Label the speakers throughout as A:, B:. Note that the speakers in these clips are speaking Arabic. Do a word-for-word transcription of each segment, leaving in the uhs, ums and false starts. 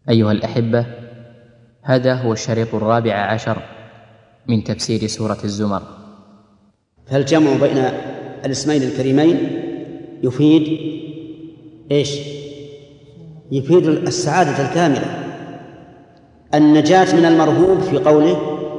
A: أيها الأحبة، هذا هو الشريط الرابع عشر من تفسير سورة الزمر.
B: فالجمع بين الاسمين الكريمين يفيد إيش؟ يفيد السعادة الكاملة، النجاة من المرهوب في قوله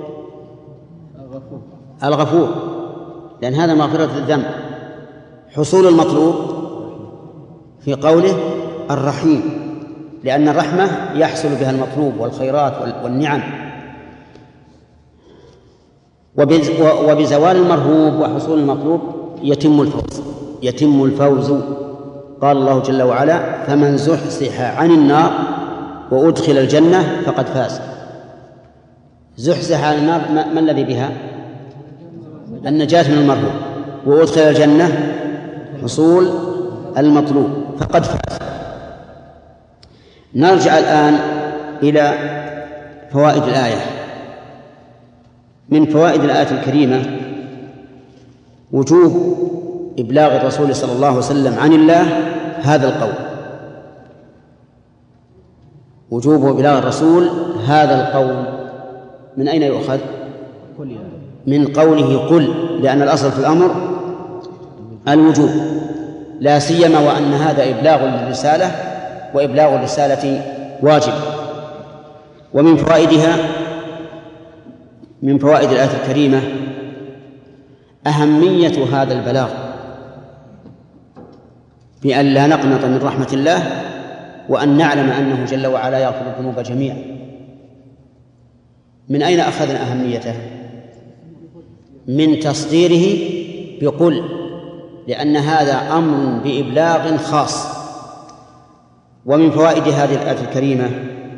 B: الغفور، لأن هذا مغفرة الذنب، حصول المطلوب في قوله الرحيم، لأن الرحمة يحصل بها المطلوب والخيرات والنعم، وبزوال المرهوب وحصول المطلوب يتم الفوز يتم الفوز قال الله جل وعلا: فمن زحزح عن النار وأدخل الجنة فقد فاز. زحزح عن النار ما الذي بها؟ النجاة من المرهوب، وأدخل الجنة حصول المطلوب فقد فاز. نرجع الآن إلى فوائد الآية. من فوائد الآية الكريمة وجوب إبلاغ الرسول صلى الله عليه وسلم عن الله هذا القول، وجوب إبلاغ الرسول هذا القول. من أين يؤخذ؟ من قوله قل، لأن الأصل في الأمر الوجوب، لا سيما وأن هذا إبلاغ للرسالة، وإبلاغ الرسالة واجب. ومن فوائدها من فوائد الآية الكريمة أهمية هذا البلاغ، بأن لا نقنط من رحمة الله، وأن نعلم أنه جل وعلا يغفر الذنوب جميعا. من أين أخذنا أهميته؟ من تصديره بقل، لأن هذا أمر بإبلاغ خاص. ومن فوائد هذه الآية الكريمة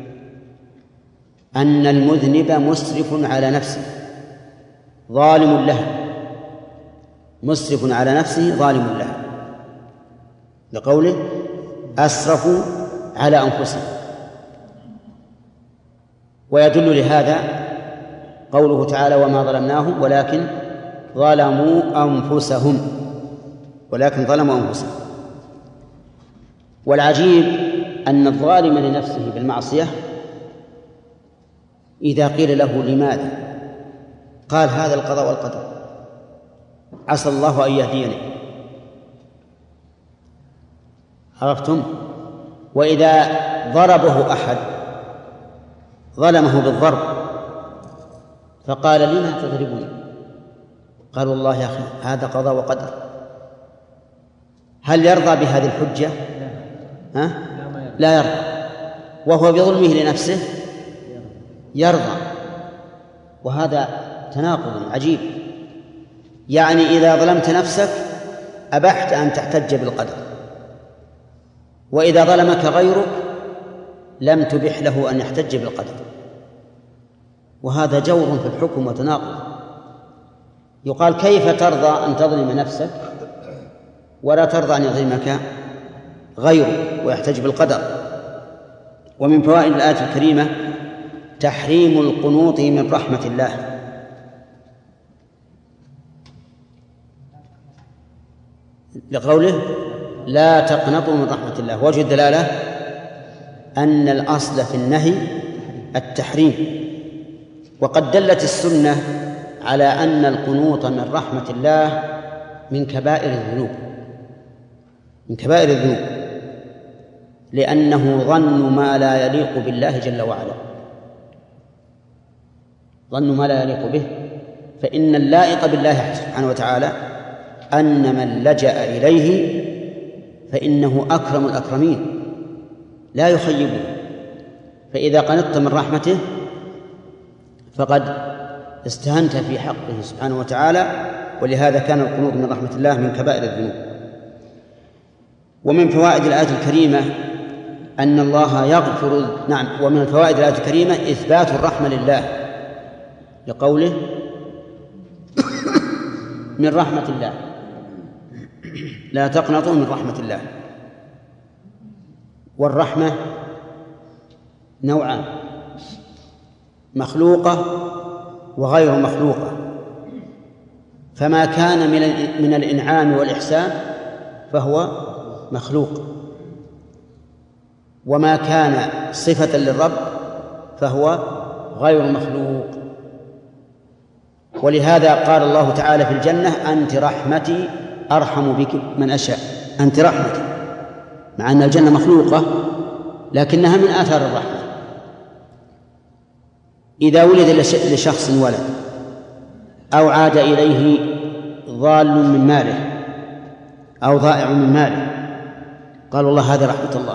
B: أن المذنب مسرف على نفسه ظالم له، مسرف على نفسه ظالم له، لقوله أسرفوا على أنفسهم. ويدل لهذا قوله تعالى: وما ظلمناهم ولكن ظلموا أنفسهم ولكن ظلموا أنفسهم. والعجيب أن الظالم لنفسه بالمعصية إذا قيل له لماذا قال: هذا القضاء والقدر، عسى الله أن يهديني. عرفتم؟ وإذا ضربه أحد ظلمه بالضرب فقال: لما تضربني؟ قال: والله يا أخي هذا قضاء وقدر. هل يرضى بهذه الحجة؟ ها؟ لا يرضى. وهو بظلمه لنفسه يرضى، وهذا تناقض عجيب. يعني إذا ظلمت نفسك أبحت أن تحتج بالقدر، وإذا ظلمك غيرك لم تبح له أن يحتج بالقدر، وهذا جور في الحكم وتناقض. يقال: كيف ترضى أن تظلم نفسك ولا ترضى أن يظلمك غيرك ويحتج بالقدر؟ ومن فوائد الآية الكريمة تحريم القنوط من رحمة الله، لقوله لا تقنطوا من رحمة الله. وجه الدلالة أن الأصل في النهي التحريم، وقد دلت السنة على أن القنوط من رحمة الله من كبائر الذنوب من كبائر الذنوب لأنه ظن ما لا يليق بالله جل وعلا، ظن ما لا يليق به. فإن اللائق بالله سبحانه وتعالى أن من لجأ إليه فإنه أكرم الأكرمين لا يخيبه، فإذا قنطت من رحمته فقد استهنت في حقه سبحانه وتعالى، ولهذا كان القنوط من رحمة الله من كبائر الذنوب. ومن فوائد الآية الكريمة أن الله يغفر نعم ومن فوائد الآية الكريمة إثبات الرحمة لله، لقوله من رحمة الله لا تقنطوا من رحمة الله. والرحمة نوعان: مخلوقة وغير مخلوقة. فما كان من الإنعام والإحسان فهو مخلوق، وما كان صفة للرب فهو غير مخلوق. ولهذا قال الله تعالى في الجنة: أنت رحمتي أرحم بك من أشاء. أنت رحمتي، مع أن الجنة مخلوقة لكنها من آثار الرحمة. إذا ولد لشخص ولد أو عاد إليه ضال من ماله أو ضائع من ماله، قالوا الله هذه رحمة الله.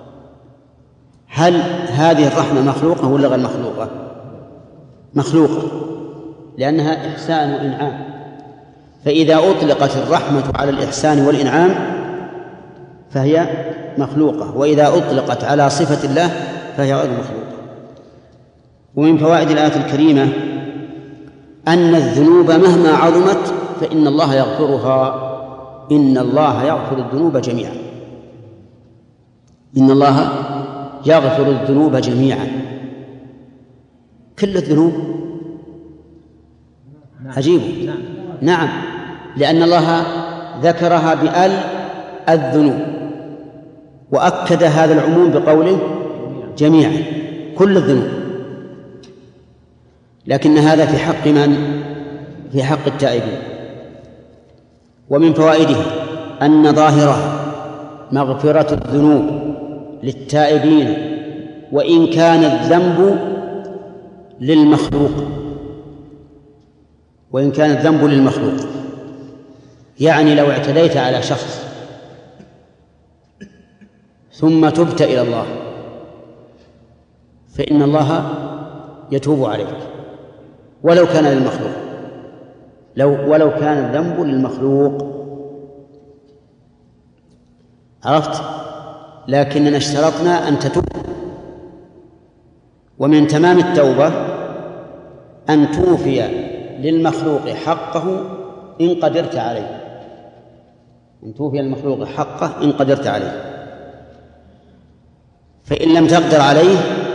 B: هل هذه الرحمة مخلوقة ولا غير مخلوقة؟ مخلوقة، لأنها إحسان وإنعام. فإذا أطلقت الرحمة على الإحسان والإنعام فهي مخلوقة، وإذا أطلقت على صفة الله فهي غير مخلوقة. ومن فوائد الآية الكريمة أن الذنوب مهما عظمت فإن الله يغفرها. إن الله يغفر الذنوب جميعا. إن الله يغفر الذنوب جميعا، كل الذنوب. عجيب. نعم، لأن الله ذكرها بأل الذنوب، وأكد هذا العموم بقوله جميعا، كل الذنوب. لكن هذا في حق من؟ في حق التائبين. ومن فوائده أن ظاهرها مغفرة الذنوب للتائبين وإن كان الذنب للمخلوق، وإن كان الذنب للمخلوق. يعني لو اعتديت على شخص ثم تبت إلى الله فإن الله يتوب عليك ولو كان للمخلوق، لو ولو كان الذنب للمخلوق. عرفت؟ لكننا اشترطنا أن تتوب. ومن تمام التوبة أن توفي للمخلوق حقه إن قدرت عليه، أن توفي للمخلوق حقه إن قدرت عليه. فإن لم تقدر عليه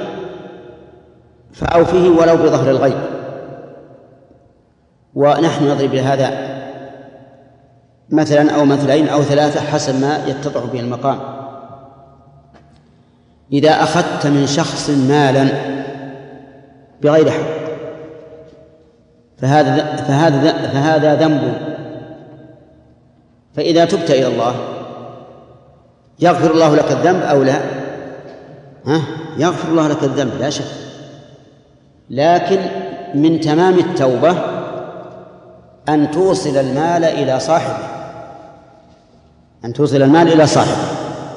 B: فأوفيه ولو بظهر الغيب. ونحن نضرب بهذا مثلا أو مثلين أو ثلاثة حسب ما يتضح به المقام. إذا أخذت من شخص مالا بغير حق فهذا فهذا فهذا ذنب، فإذا تبت إلى الله يغفر الله لك الذنب أو لا؟ ها؟ يغفر الله لك الذنب لا شك. لكن من تمام التوبة أن توصل المال إلى صاحبه، أن توصل المال إلى صاحبه.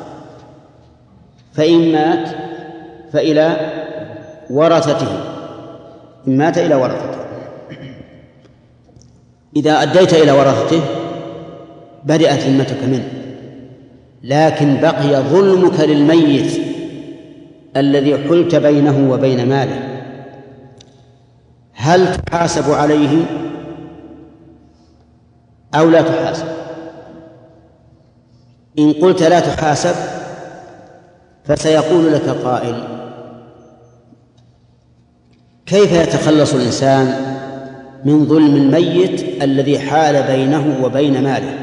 B: فإن مات فإلى ورثته، إن مات إلى ورثته. إذا أديت إلى ورثته بدأت ذمتك منه، لكن بقي ظلمك للميت الذي حلت بينه وبين ماله. هل تحاسب عليه أو لا تحاسب؟ إن قلت لا تحاسب فسيقول لك قائل: كيف يتخلص الإنسان من ظلم الميت الذي حال بينه وبين ماله؟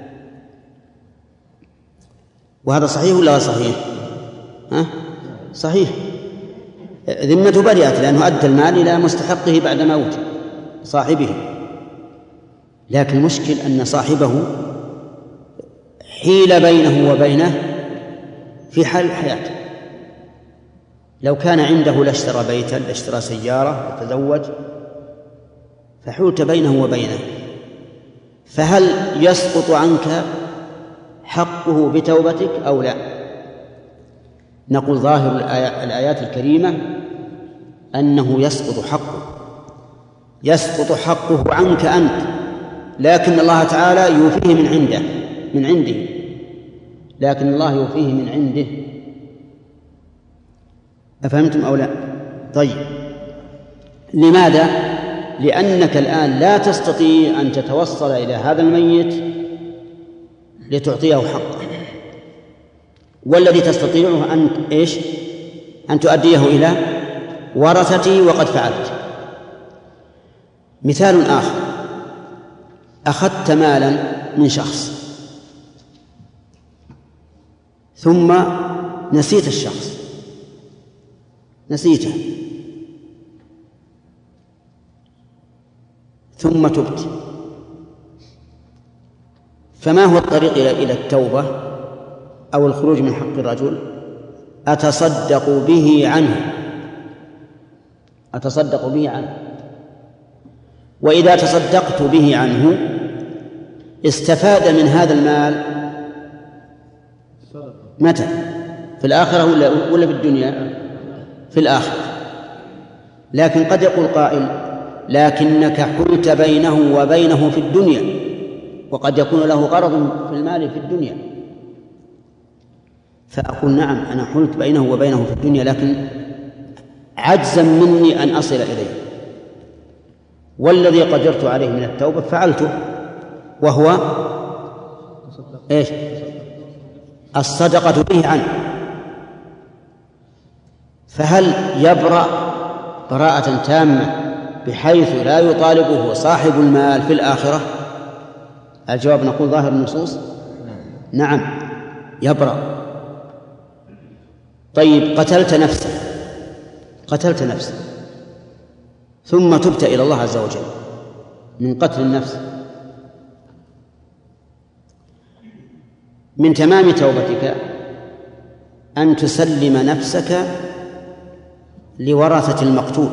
B: وهذا صحيح ولا صحيح؟ ها؟ صحيح، ذمته برئت لأنه أدى المال إلى مستحقه بعد موت صاحبه. لكن المشكل أن صاحبه حيل بينه وبينه في حال حياته. لو كان عنده لاشترى بيتا، لاشترى سيارة، وتزوج، فحولت بينه وبينه، فهل يسقط عنك حقه بتوبتك أو لا؟ نقول ظاهر الآيات الكريمة أنه يسقط حقه، يسقط حقه عنك أنت، لكن الله تعالى يوفيه من عنده من عنده لكن الله يوفيه من عنده. أفهمتم أو لا؟ طيب، لماذا؟ لأنك الآن لا تستطيع أن تتوصل إلى هذا الميت لتعطيه حقه، والذي تستطيعه أن إيش؟ أن تؤديه إلى ورثته، وقد فعلت. مثال آخر: أخذت مالا من شخص ثم نسيت الشخص نسيته ثم تبت، فما هو الطريق إلى التوبة أو الخروج من حق الرجل؟ أتصدق به عنه أتصدق به عنه وإذا تصدقت به عنه استفاد من هذا المال متى؟ في الآخرة ولا ولا في الدنيا؟ في الآخرة. لكن قد يقول قائل: لكنك حلت بينه وبينه في الدنيا، وقد يكون له غرض في المال في الدنيا. فأقول: نعم، أنا حلت بينه وبينه في الدنيا، لكن عجزا مني أن أصل إليه، والذي قدرت عليه من التوبة فعلته، وهو إيش؟ الصدقة به عنه. فهل يبرأ براءة تامة بحيث لا يطالبه صاحب المال في الآخرة؟ الجواب نقول ظاهر النصوص نعم يبرأ. طيب، قتلت نفسا قتلت نفسا ثم تبت إلى الله عز وجل من قتل النفس، من تمام توبتك أن تسلم نفسك لورثة المقتول،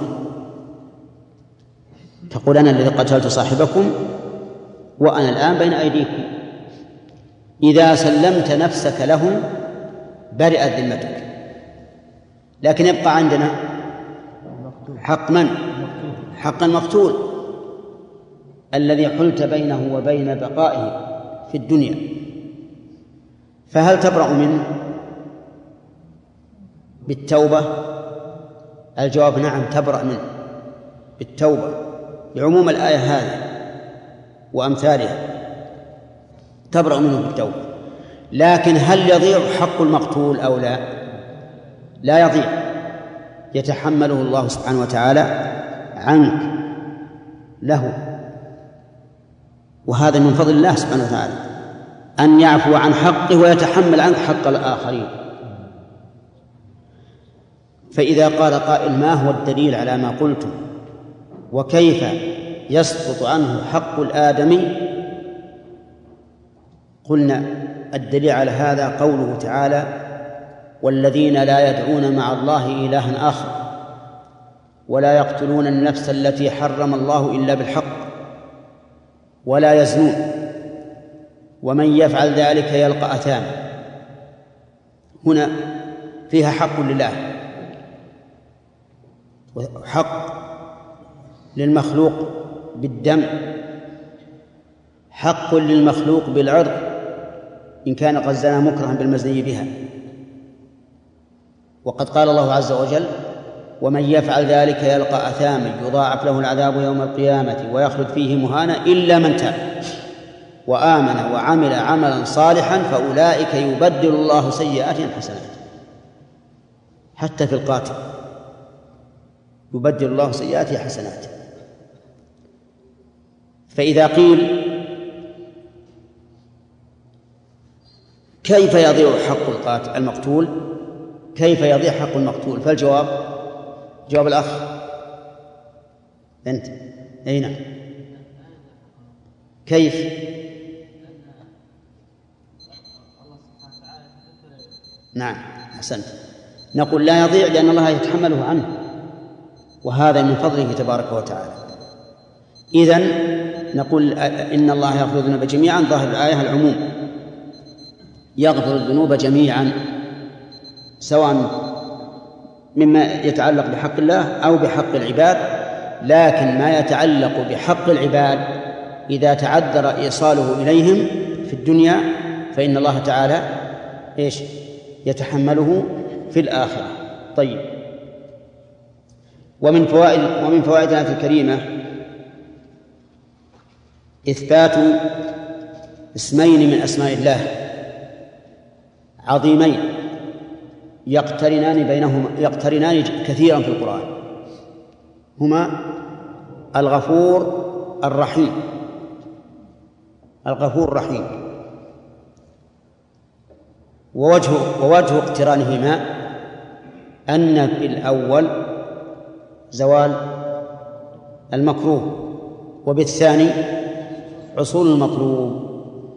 B: تقول: أنا الذي قتلت صاحبكم وأنا الآن بين أيديكم. إذا سلمت نفسك لهم برئت ذمتك، لكن يبقى عندنا حق من؟ حق المقتول الذي حلت بينه وبين بقائه في الدنيا. فهل تبرأ منه بالتوبة؟ الجواب نعم، تبرأ منه بالتوبة لعموم الآية هذه وأمثالها، تبرأ منه بالتوبة. لكن هل يضيع حق المقتول أو لا؟ لا يضيع، يتحمله الله سبحانه وتعالى عنك له، وهذا من فضل الله سبحانه وتعالى أن يعفو عن حقه ويتحمل عنك حق الآخرين. فإذا قال قائل: ما هو الدليل على ما قلتم؟ وكيف يسقط عنه حق الآدمي؟ قلنا: الدليل على هذا قوله تعالى: والذين لا يدعون مع الله إلها آخر ولا يقتلون النفس التي حرم الله إلا بالحق ولا يزنون ومن يفعل ذلك يلقى أثاما. هنا فيها حق لله وحق للمخلوق بالدم، حق للمخلوق بالعرض إن كان قد زنى مكرها بالمزني بها. وقد قال الله عز وجل: ومن يفعل ذلك يلقى أثاما يضاعف له العذاب يوم القيامة ويخلد فيه مهانا إلا من تاب وآمن وعمل عملا صالحا فأولئك يبدل الله سيئاتهم حسنات. حتى في القاتل يبدل الله سيئاته حسنات. فإذا قيل: كيف يضيع حق القاتل المقتول؟ كيف يضيع حق المقتول؟ فالجواب جواب الأخ أنت. أي نعم. كيف؟ نعم أحسنت. نقول: لا يضيع لأن الله يتحمله عنه، وهذا من فضله تبارك وتعالى. إذن نقول: إن الله يغفر الذنوب جميعا، ظاهر الآية العموم، يغفر الذنوب جميعا سواء مما يتعلق بحق الله أو بحق العباد. لكن ما يتعلق بحق العباد إذا تعذر إيصاله إليهم في الدنيا فإن الله تعالى إيش؟ يتحمله في الآخرة. طيب، ومن فوائد ومن فوائد الآية الكريمة إثبات اسمين من أسماء الله عظيمين يقترنان بينهما يقترنان كثيرا في القرآن، هما الغفور الرحيم. الغفور الرحيم، ووجه ووجه اقترانهما أن في الأول زوال المكروه، وبالثاني حصول المطلوب،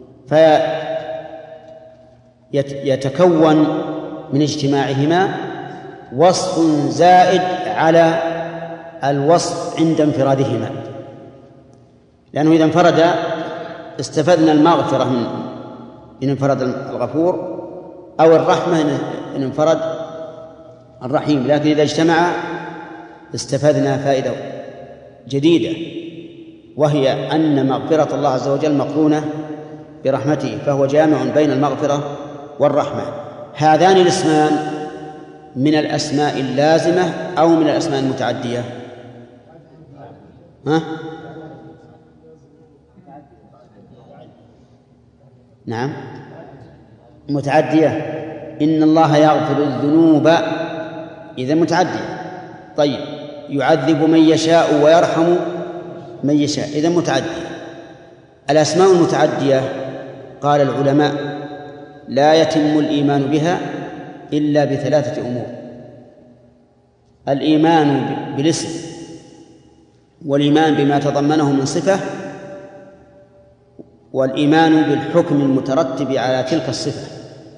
B: فيتكون من اجتماعهما وصف زائد على الوصف عند انفرادهما، لأنه إذا انفرد استفدنا المغفرة من إن انفرد الغفور، أو الرحمة إن انفرد الرحيم، لكن إذا اجتمع استفدنا فائدة جديدة، وهي أن مغفرة الله عز وجل مقرونة برحمته، فهو جامع بين المغفرة والرحمة. هذان الاسمان من الأسماء اللازمة أو من الأسماء المتعدية؟ ها؟ نعم متعدية. إن الله يغفر الذنوب، إذا متعدية. طيب يعذب من يشاء ويرحم من يشاء، إذا متعدية. الأسماء المتعدية قال العلماء لا يتم الإيمان بها إلا بثلاثة أمور: الإيمان بالاسم، والإيمان بما تضمنه من صفة، والإيمان بالحكم المترتب على تلك الصفة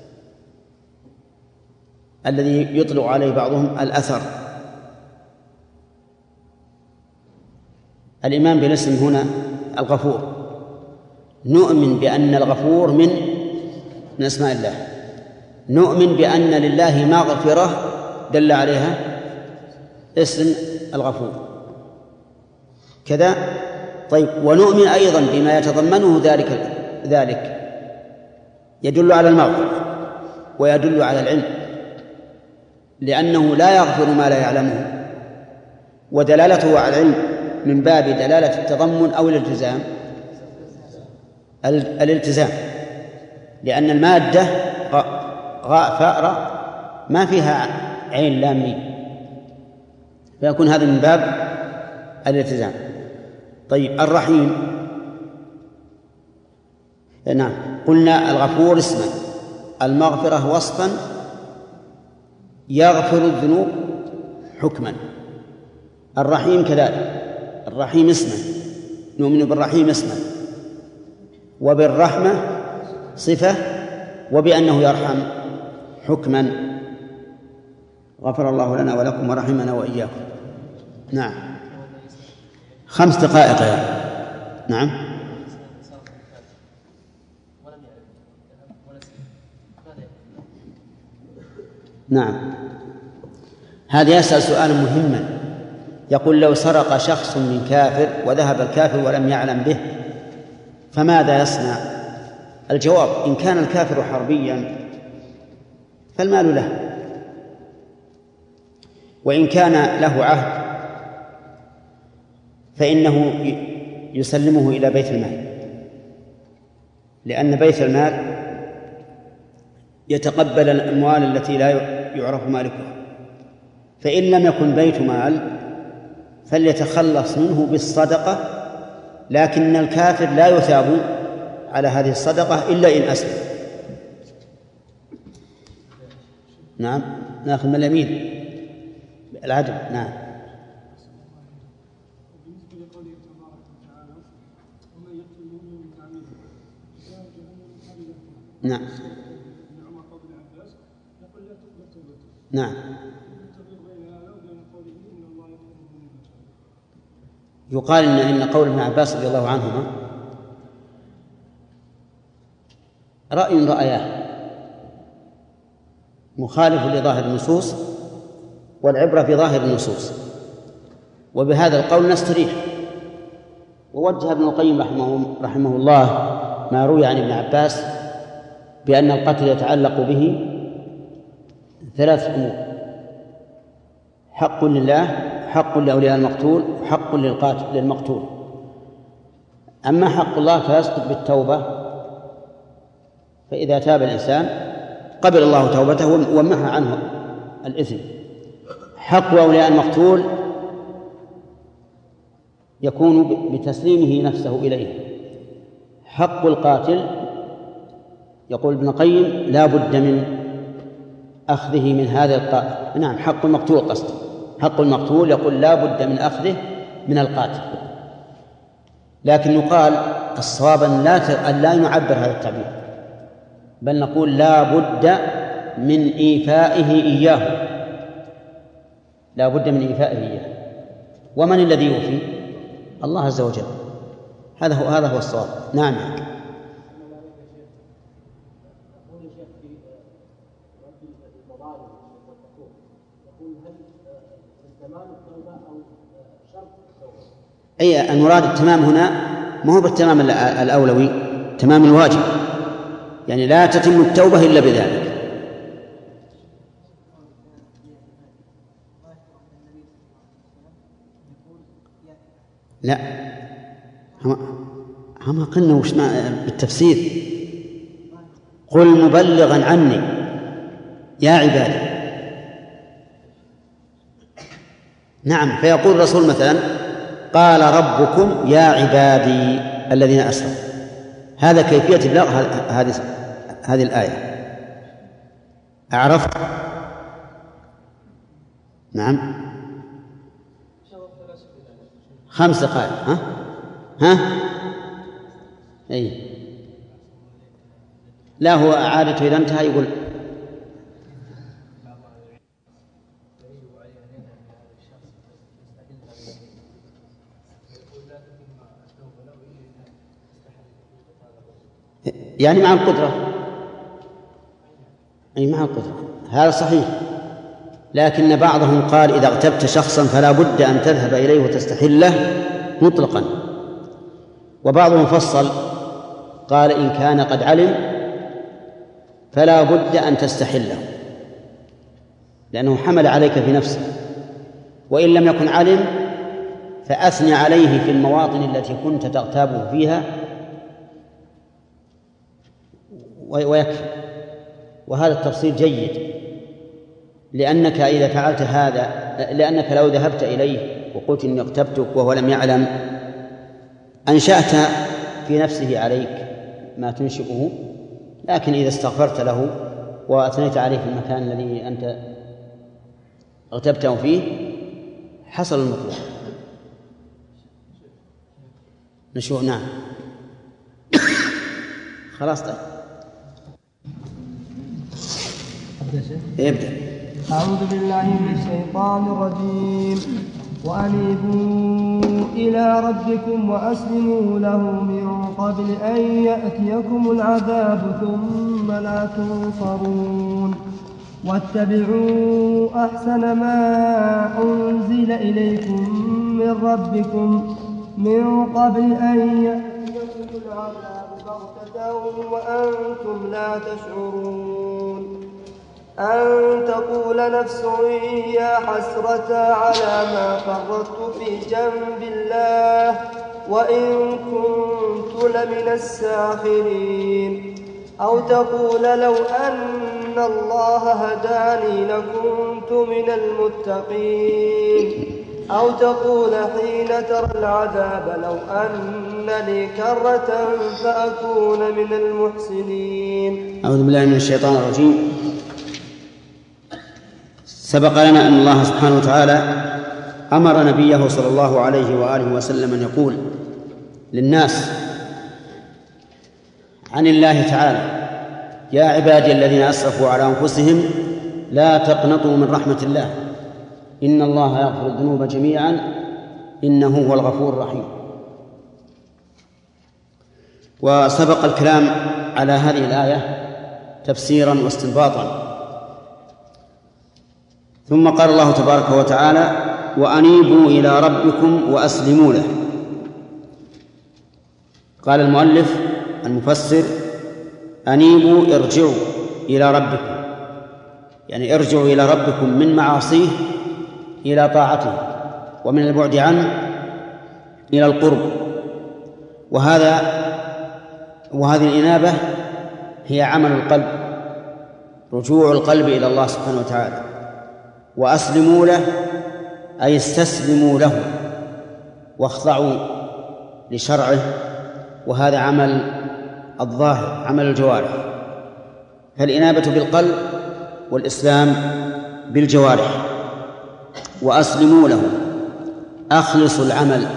B: الذي يطلق عليه بعضهم الأثر. الإيمان بالاسم هنا الغفور، نؤمن بأن الغفور من من أسماء الله، نؤمن بأن لله مغفرة دل عليها اسم الغفور كذا. طيب ونؤمن أيضا بما يتضمنه ذلك ذلك يدل على المغفرة ويدل على العلم، لأنه لا يغفر ما لا يعلمه، ودلالته على العلم من باب دلالة التضمن أو الالتزام. الالتزام، لأن المادة غاء فاء راء ما فيها عين لام ميم، فيكون هذا من باب الالتزام. طيب الرحيم، نعم قلنا الغفور اسما، المغفرة وصفا، يغفر الذنوب حكما. الرحيم كذلك، الرحيم اسما، نؤمن بالرحيم اسما، وبالرحمة صفة، وبأنه يرحم حكما. غفر الله لنا ولكم ورحمنا وإياكم. نعم خمس دقائق يا نعم. نعم هذا يسأل سؤالا مهما، يقول لو سرق شخص من كافر وذهب الكافر ولم يعلم به فماذا يصنع؟ الجواب: إن كان الكافر حربيا فالمال له، وإن كان له عهد فإنه يسلمه إلى بيت المال، لأن بيت المال يتقبل الأموال التي لا يعرف مالكها، فإن لم يكن بيت مال فليتخلص منه بالصدقة، لكن الكافر لا يثاب على هذه الصدقة إلا إن أسلم. نعم نأخذ من اليمين العدل. نعم نعم نعم يقال إن إن قول ابن عباس رضي الله عنهما رأي رأياه مخالف لظاهر النصوص، والعبرة في ظاهر النصوص، وبهذا القول نستريح. ووجه ابن القيم رحمه, رحمه الله ما روي عن ابن عباس بأن القتل يتعلق به ثلاث أمور: حق لله، حق لأولياء المقتول، وحق للقاتل للمقتول. أما حق الله فيسقط بالتوبة، فإذا تاب الإنسان قبل الله توبته ومحى عنه الإثم. حق أولياء المقتول يكون بتسليمه نفسه إليه. حق القاتل يقول ابن القيم لا بد من أخذه من هذا القاتل. نعم، حق المقتول قصد، حق المقتول يقول لا بد من أخذه من القاتل، لكن يقال الصواب أن لا نعبر هذا التعبير، بل نقول لا بد من إيفائه إياه، لا بد من إيفائه إياه. ومن الذي يوفي؟ الله عز وجل. هذا هو هذا هو الصواب. نعم. أي المراد التمام هنا ما هو بالتمام الأولوي، تمام الواجب، يعني لا تتم التوبة إلا بذلك. لا، هم قلنا وش بالتفسير، قل مبلغا عني يا عبادي. نعم، فيقول الرسول مثلا قال ربكم يا عبادي الذين أسرفوا، هذا كيفية إبلاغ هذه هذه الآية. أعرفت؟ نعم، خمس دقائق. ها ها أي لا، هو عادته إذا انتهى يقول يعني مع القدرة، أي مع القدرة، هذا صحيح. لكن بعضهم قال إذا اغتبت شخصا فلا بد أن تذهب إليه وتستحله مطلقا، وبعضهم فصل قال إن كان قد علم فلا بد أن تستحله لأنه حمل عليك في نفسه، وإن لم يكن علم فأثني عليه في المواطن التي كنت تغتابه فيها ويكفي. وهذا التفصيل جيد، لأنك إذا فعلت هذا، لأنك لو ذهبت إليه وقلت إني اغتبتك وهو لم يعلم أنشأت في نفسه عليك ما تنشئه، لكن إذا استغفرت له وأثنيت عليه في المكان الذي أنت اغتبته فيه حصل المطلوب. نشوف. نعم، خلاص. طيب ابدأ.
C: أعوذ بالله من الشيطان الرجيم. وأنيبوا إلى ربكم وأسلموا له من قبل أن يأتيكم العذاب ثم لا تنصرون. واتبعوا أحسن ما أنزل إليكم من ربكم من قبل أن يأتيكم العذاب بغتة وأنتم لا تشعرون. أن تقول نفس يا حسرة على ما فرطت في جنب الله وإن كنت لمن الساخرين. أو تقول لو أن الله هداني لكنت من المتقين. أو تقول حين ترى العذاب لو أن لي كرة فأكون من المحسنين.
B: أعوذ بالله من الشيطان الرجيم. سبق لنا أن الله سبحانه وتعالى أمر نبيه صلى الله عليه وآله وسلم أن يقول للناس عن الله تعالى يا عبادي الذين أسرفوا على أنفسهم لا تقنطوا من رحمة الله إن الله يغفر الذنوب جميعا إنه هو الغفور الرحيم. وسبق الكلام على هذه الآية تفسيرا واستنباطا. ثم قال الله تبارك وتعالى وأنيبوا إلى ربكم وأسلموا له. قال المؤلف المفسر أنيبوا ارجعوا إلى ربكم، يعني ارجعوا إلى ربكم من معاصيه إلى طاعته، ومن البعد عنه إلى القرب. وهذا وهذه الإنابة هي عمل القلب، رجوع القلب إلى الله سبحانه وتعالى. وأسلموا له أي استسلموا له واخضعوا لشرعه، وهذا عمل الظاهر، عمل الجوارح. فالإنابة بالقلب والإسلام بالجوارح. وأسلموا له، أخلصوا العمل.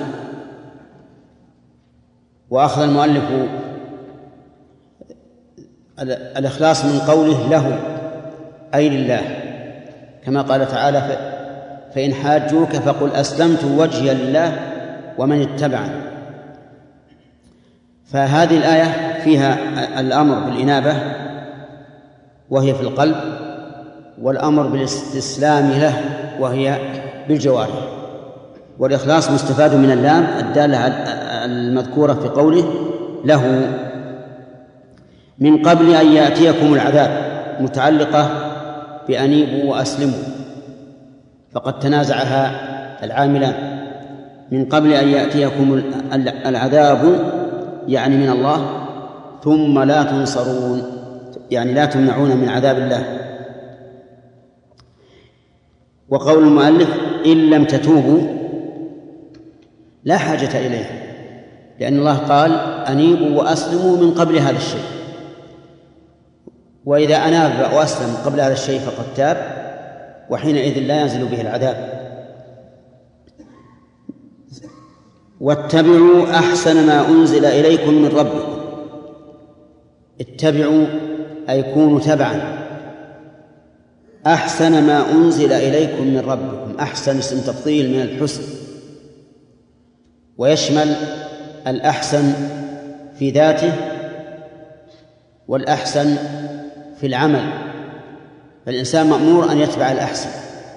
B: وأخذ المؤلف الإخلاص من قوله له أي لله، كما قال تعالى: فإن حاجوك فقل أسلمت وجهي لله ومن اتبعني. فهذه الآية فيها الأمر بالإنابة وهي في القلب، والأمر بالاستسلام له وهي بالجوارح. والإخلاص مستفاد من اللام الدالة المذكورة في قوله له. من قبل أن يأتيكم العذاب متعلقة بأنيبوا وأسلموا، فقد تنازعها العاملان. من قبل أن يأتيكم العذاب يعني من الله، ثم لا تنصرون يعني لا تمنعون من عذاب الله. وقول المؤلف إن لم تتوبوا لا حاجة إليه، لأن الله قال أنيبوا وأسلموا من قبل هذا الشيء، وإذا أناب وأسلم قبل هذا الشيء فقد تاب، وحينئذ لا ينزل به العذاب. واتبعوا أحسن ما أنزل إليكم من ربكم. اتبعوا أي كونوا تبعا أحسن ما أنزل إليكم من ربكم. أحسن اسم تفضيل من الحسن، ويشمل الأحسن في ذاته والأحسن في العمل. فالإنسان مأمور أن يتبع الأحسن.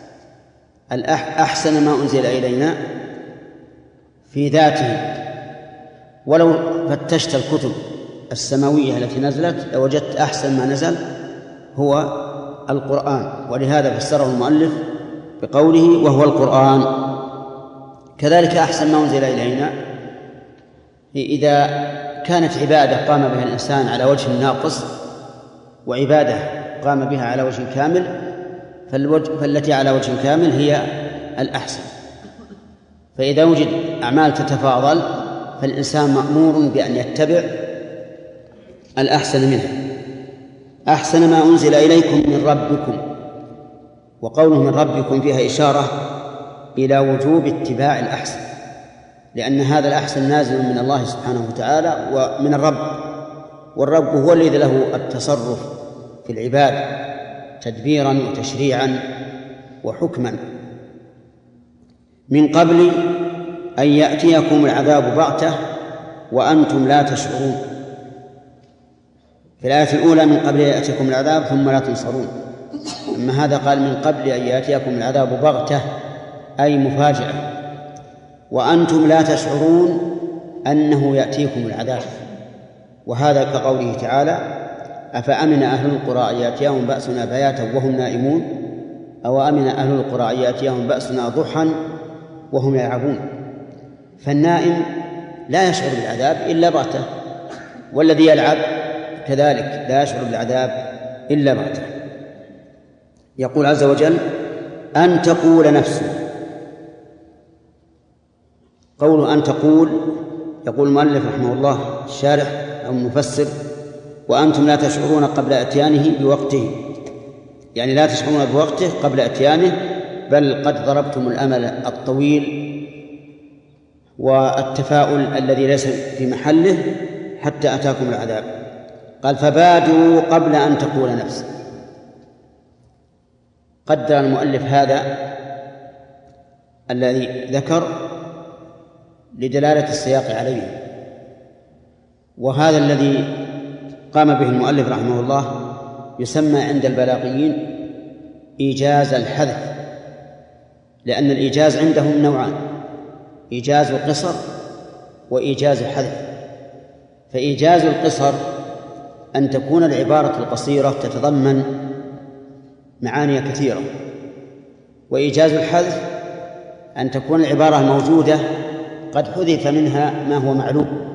B: الأحسن ما أنزل إلينا في ذاته، ولو فتشت الكتب السماوية التي نزلت لوجدت أحسن ما نزل هو القرآن، ولهذا فسره المؤلف بقوله وهو القرآن. كذلك أحسن ما أنزل إلينا إذا كانت عبادة قام بها الإنسان على وجه ناقص وعبادة قام بها على وجه كامل، فالتي على وجه كامل هي الأحسن. فإذا وجد أعمال تتفاضل فالإنسان مأمور بأن يتبع الأحسن منها. أحسن ما أنزل إليكم من ربكم، وقوله من ربكم فيها إشارة إلى وجوب اتباع الأحسن، لأن هذا الأحسن نازل من الله سبحانه وتعالى ومن الرب، والرب هو الذي له التصرف في العباد تدبيرا وتشريعا وحكما. من قبل أن يأتيكم العذاب بغتة وأنتم لا تشعرون. في الآية الأولى من قبل أن يأتيكم العذاب ثم لا تنصرون، أما هذا قال من قبل أن يأتيكم العذاب بغتة أي مفاجأة، وأنتم لا تشعرون أنه يأتيكم العذاب. وهذا كقوله تعالى أفأمن أهل القرى أن يأتيهم بأسنا بياتا وهم نائمون أو أمن أهل القرى أن يأتيهم بأسنا ضحى وهم يلعبون. فالنائم لا يشعر بالعذاب إلا بغتة، والذي يلعب كذلك لا يشعر بالعذاب إلا بغتة. يقول عز وجل أن تقول نفس. قول أن تقول، يقول المؤلف رحمه الله الشارح أو المفسر وأنتم لا تشعرون قبل أتيانه بوقته، يعني لا تشعرون بوقته قبل أتيانه، بل قد ضربتم الأمل الطويل والتفاؤل الذي ليس في محله حتى أتاكم العذاب. قال فبادروا قبل أن تقول نفس. قدر المؤلف هذا الذي ذكر لدلالة السياق عليه، وهذا الذي قام به المؤلف رحمه الله يسمى عند البلاغيين إيجاز الحذف، لأن الإيجاز عندهم نوعان: إيجاز القصر وإيجاز الحذف. فإيجاز القصر أن تكون العبارة القصيرة تتضمن معاني كثيرة، وإيجاز الحذف أن تكون العبارة موجودة قد حذف منها ما هو معلوم.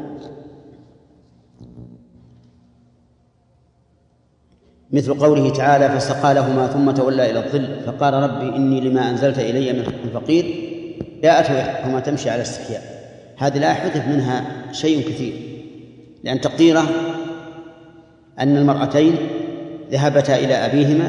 B: مثل قوله تعالى فسقى لهما ثم تولى إلى الظل فقال ربي إني لما أنزلت إلي من فقير جاءته إحداهما تمشي على استحياء. هذه لا حذف منها شيء كثير، لأن تقديره أن المرأتين ذهبتا إلى أبيهما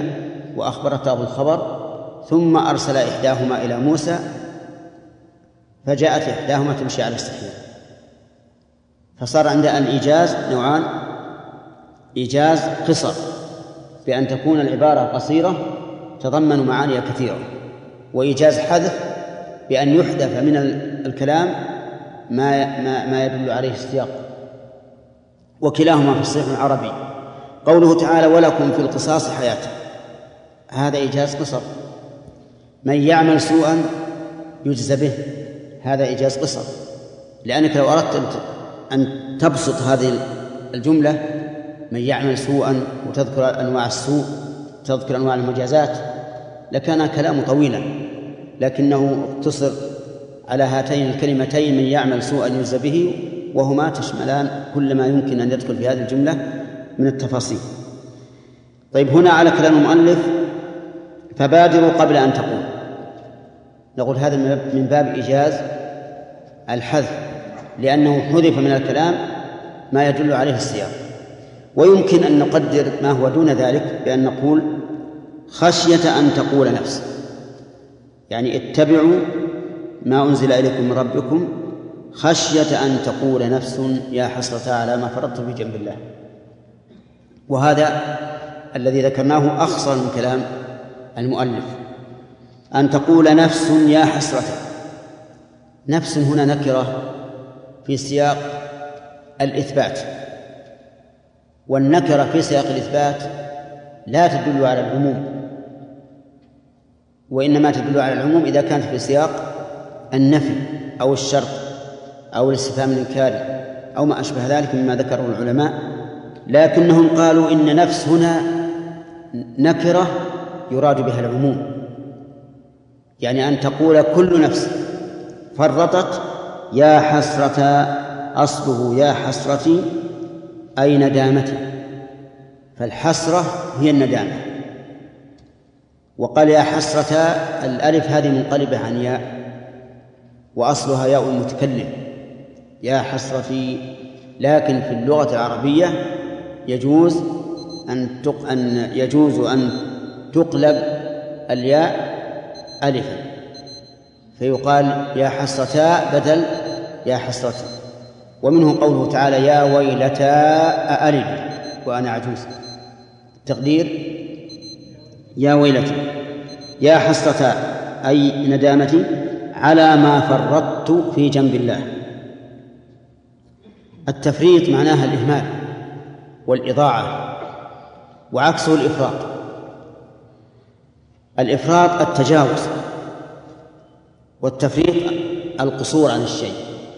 B: وأخبرته بالخبر، ثم أرسل إحداهما إلى موسى فجاءت إحداهما تمشي على استحياء. فصار عند الإيجاز نوعان: إيجاز قصر بأن تكون العبارة قصيرة تضمن معاني كثيرة، وإيجاز حذف بأن يحذف من الكلام ما ما يدل عليه السياق، وكلاهما في الصحيح العربي. قوله تعالى: ولكم في القصاص حياة، هذا إيجاز قصر. من يعمل سوءا يجزى به، هذا إيجاز قصر، لأنك لو أردت أن تبسط هذه الجملة من يعمل سوءا وتذكر أنواع السوء، تذكر أنواع المجازات، لكان كلام طويلا، لكنه اقتصر على هاتين الكلمتين: من يعمل سوءا يجزى به، وهما تشملان كل ما يمكن أن يدخل في هذه الجملة من التفاصيل. طيب، هنا على كلام المؤلف: فبادروا قبل أن تقول. نقول هذا من باب إيجاز الحذف، لأنه حذف من الكلام ما يدل عليه السياق. ويمكن أن نقدر ما هو دون ذلك بأن نقول: خشية أن تقول نفس، يعني اتبعوا ما أنزل إليكم من ربكم خشية أن تقول نفس يا حسرة على ما فرطت في جنب الله. وهذا الذي ذكرناه أخصر من كلام المؤلف، أن تقول نفس يا حسرة. نفس هنا نكرة في سياق الإثبات، والنكرة في سياق الإثبات لا تدل على العموم، وإنما تدل على العموم إذا كانت في سياق النفي أو الشرط أو الاستفهام الإنكاري أو ما أشبه ذلك مما ذكره العلماء. لكنهم قالوا إن نفس هنا نكرة يراد بها العموم، يعني أن تقول كل نفس فرطت يا حسرة، أصله يا حسرتي أي ندامتي، فالحسرة هي الندامة. وقال يا حسرة، الألف هذه منقلبة عن ياء، وأصلها ياء المتكلم يا حسرتي. لكن في اللغة العربية يجوز أن أن يجوز أن تقلب الياء ألفا، فيقال يا حسرتا بدل يا حسرتي. ومنه قوله تعالى: يا ويلتى أألد وأنا عجوز، التقدير يا ويلتي. يا حسرتا أي ندامتي على ما فرطت في جنب الله. التفريط معناها الإهمال والإضاعة، وعكسه الإفراط. الإفراط التجاوز، والتفريط القصور عن الشيء.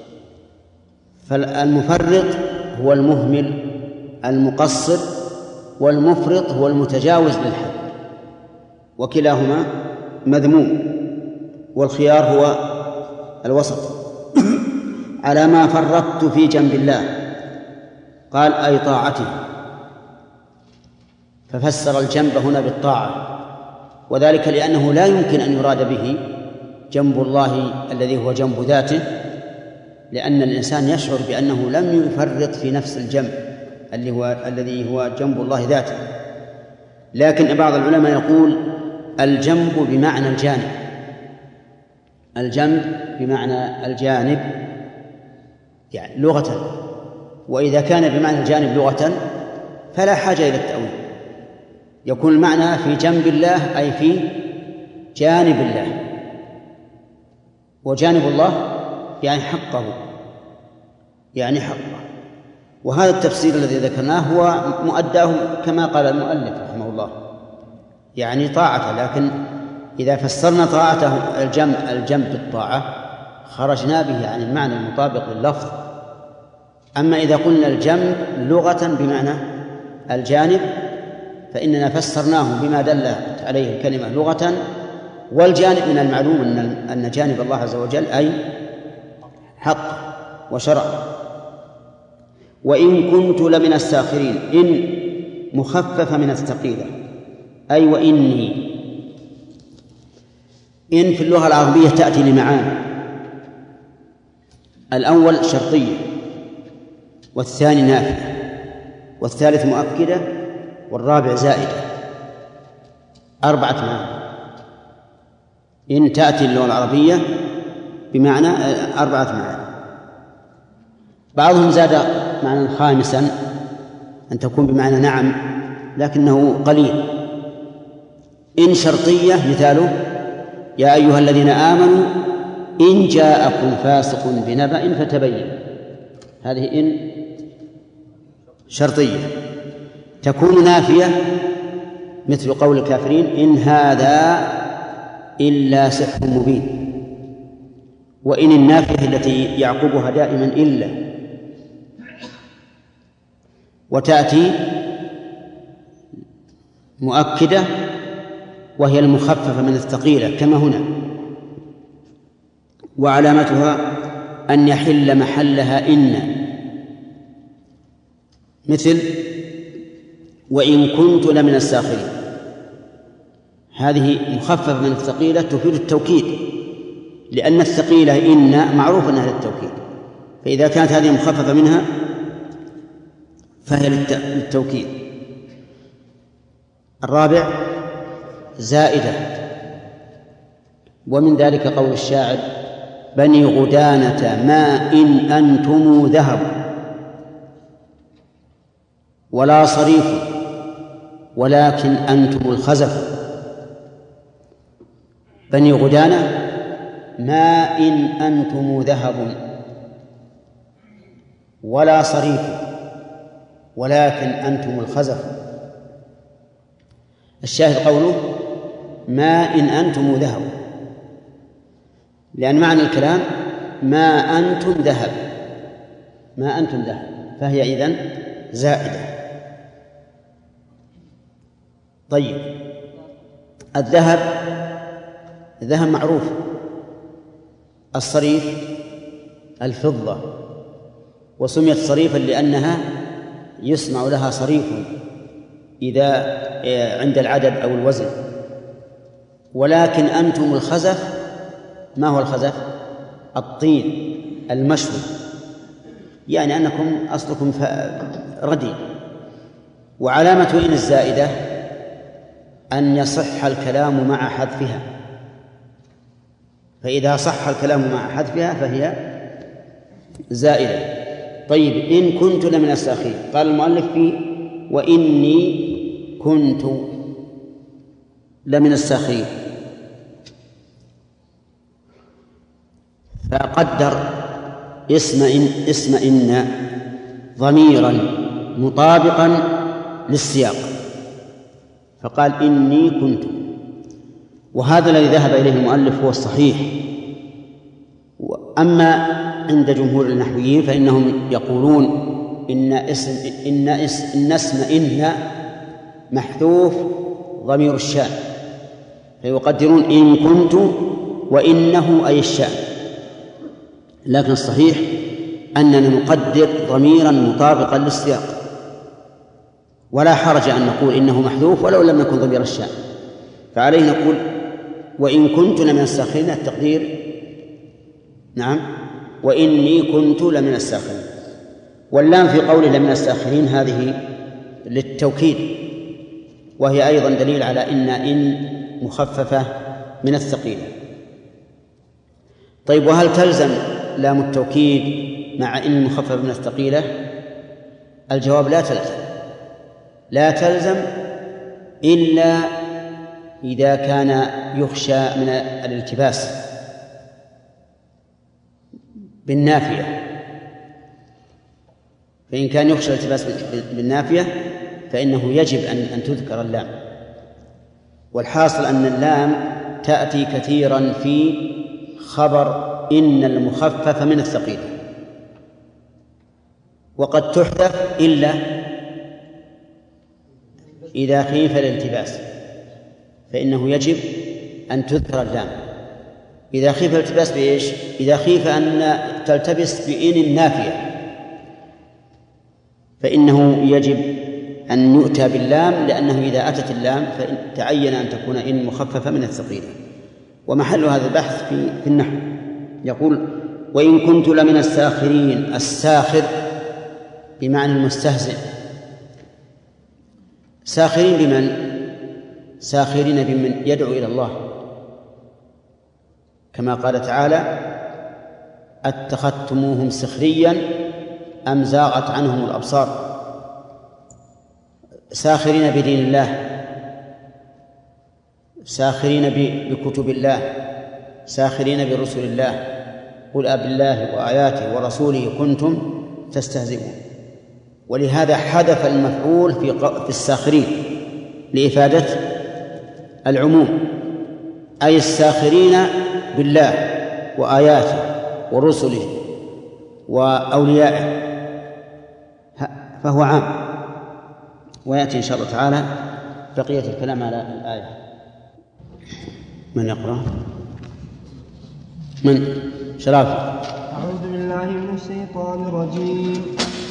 B: فالمفرط هو المهمل المقصر، والمفرط هو المتجاوز للحد، وكلاهما مذموم، والخيار هو الوسط. على ما فرطت في جنب الله، قال أي طاعته، ففسر الجنب هنا بالطاعة، وذلك لأنه لا يمكن أن يراد به جنب الله الذي هو جنب ذاته، لأن الإنسان يشعر بأنه لم يفرط في نفس الجنب اللي هو الذي هو جنب الله ذاته. لكن بعض العلماء يقول الجنب بمعنى الجانب، الجنب بمعنى الجانب يعني لغة، وإذا كان بمعنى الجانب لغة فلا حاجة إلى التأويل، يكون المعنى في جنب الله أي في جانب الله، وجانب الله يعني حقه، يعني حقه. وهذا التفسير الذي ذكرناه هو مؤداه كما قال المؤلف رحمه الله، يعني طاعته. لكن إذا فسرنا طاعته الجنب الجنب بالطاعة خرجنا به عن المعنى المطابق لللفظ. أما إذا قلنا الجنب لغة بمعنى الجانب فإننا فسرناه بما دلت عليه الكلمة لغة، والجانب من المعلوم أن أن جانب الله عز وجل أي حق وشرع. وإن كنت لمن الساخرين، إن مخففة من الثقيلة أي وإني. إن في اللغة العربية تأتي لمعاني، الأول شرطية، والثاني نافية، والثالث مؤكدة، والرابع زائدة. أربعة معاني. إن تأتي اللغة العربية بمعنى أربعة معاني. بعضهم زاد معنى خامسا أن تكون بمعنى نعم، لكنه قليل. إن شرطية مثاله يا أيها الذين آمنوا إن جاءكم فاسق بنبأ فتبين، هذه إن شرطية. تكون نافية مثل قول الكافرين إن هذا إلا سحر مبين. وإن النافية التي يعقبها دائما إلا. وتأتي مؤكدة وهي المخففة من الثقيلة كما هنا. وعلامتها أن يحل محلها إن، مثل وإن كنت لمن الساخرين، هذه مخففة من الثقيلة تفيد التوكيد، لأن الثقيلة إن معروف أنها للتوكيد، فإذا كانت هذه مخففة منها فهي للتوكيد. الرابع زائدة، ومن ذلك قول الشاعر بني غدانة ما إن أنتم ذهب ولا صريف ولكن أنتم الخزف. بني غدانة ما إن أنتم ذهب ولا صريف ولكن أنتم الخزف. الشاهد قوله ما إن أنتم ذهب، لأن معنى الكلام ما أنتم ذهب، ما أنتم ذهب، فهي إذن زائدة. طيب الذهب، الذهب معروف، الصريف الفضة، وسميت صريفا لأنها يصنع لها صريف إذا عند العدد أو الوزن. ولكن أنتم الخزف، ما هو الخزف؟ الطين المشوي، يعني أنكم أصلكم ردي. وعلامة إن الزائدة أن يصح الكلام مع حذفها، فإذا صح الكلام مع حذفها فهي زائدة. طيب إن كنت لمن الساخرين، قال المؤلف فيه وإني كنت لمن الساخرين، فقدر اسم إن, اسم إن ضميرا مطابقا للسياق، فقال إني كنت. وهذا الذي ذهب إليه المؤلف هو الصحيح. أما عند جمهور النحويين فإنهم يقولون إن اسم إن اسم, إن اسم إن محذوف ضمير الشأن، فيقدرون إن كنت وإنه أي الشأن. لكن الصحيح أننا نقدر ضميرا مطابقا للسياق، ولا حرج أن نقول إنه محذوف ولو لم يكن ضمير الشأن. فعليه نقول وإن كنت لمن الساخرين، التقدير نعم وإني كنت لمن الساخرين. واللام في قوله لمن الساخرين هذه للتوكيد، وهي أيضا دليل على إن إن مخففة من الثقيلة. طيب وهل تلزم لام التوكيد مع إن مخففة من الثقيلة؟ الجواب لا تلزم، لا تلزم إلا إذا كان يخشى من الالتباس بالنافية. فإن كان يخشى الالتباس بالنافية فإنه يجب أن أن تذكر اللام. والحاصل أن اللام تأتي كثيرا في خبر إن المخفف من الثقيلة، وقد تحذف إلا إذا خيف الالتباس، فإنه يجب أن تذكر اللام. إذا خيف الالتباس بإيش؟ إذا خيف أن تلتبس بإن النافية فإنه يجب أن يؤتى باللام، لأنه إذا أتت اللام فتعين أن تكون إن مخففة من الثقيلة. ومحل هذا البحث في في النحو. يقول وإن كنت لمن الساخرين، الساخر بمعنى المستهزئ. ساخرين بمن؟ ساخرين بمن يدعو إلى الله، كما قال تعالى: أتخذتموهم سخريا أم زاغت عنهم الأبصار. ساخرين بدين الله، ساخرين بكتب الله، ساخرين برسل الله. قل أبالله وآياته ورسوله كنتم تستهزئون. ولهذا حذف المفعول في في الساخرين لإفادة العموم، أي الساخرين بالله وآياته ورسله وأوليائه، فهو عام. ويأتي إن شاء الله تعالى بقية الكلام على الآية. من يقرأ؟ من شرف؟
C: أعوذ بالله من الشيطان الرجيم.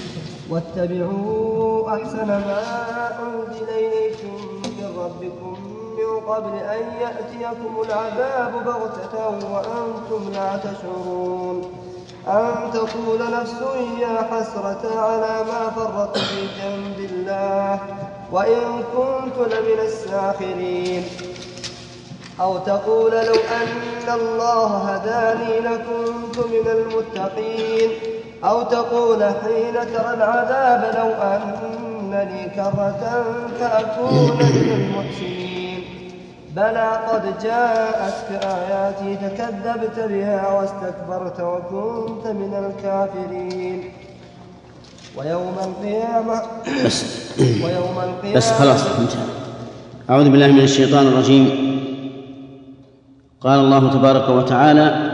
C: واتبعوا أحسن ما أنزل إليكم من ربكم من قبل أن يأتيكم العذاب بغتة وأنتم لا تشعرون، أن تقول نفس يا حسرة على ما فرطت في جنب الله وإن كنت لمن الساخرين، أو تقول لو أن الله هداني لكنت من المتقين، أو تقول حين ترى العذاب لو أن لي كرة فأكون من المحسنين. بلى قد جاءتك آياتي فكذبت بها واستكبرت وكنت من الكافرين. ويوم القيامة
B: بس,
C: ويوم القيامة
B: بس خلاص انتهى. أعوذ بالله من الشيطان الرجيم. قال الله تبارك وتعالى: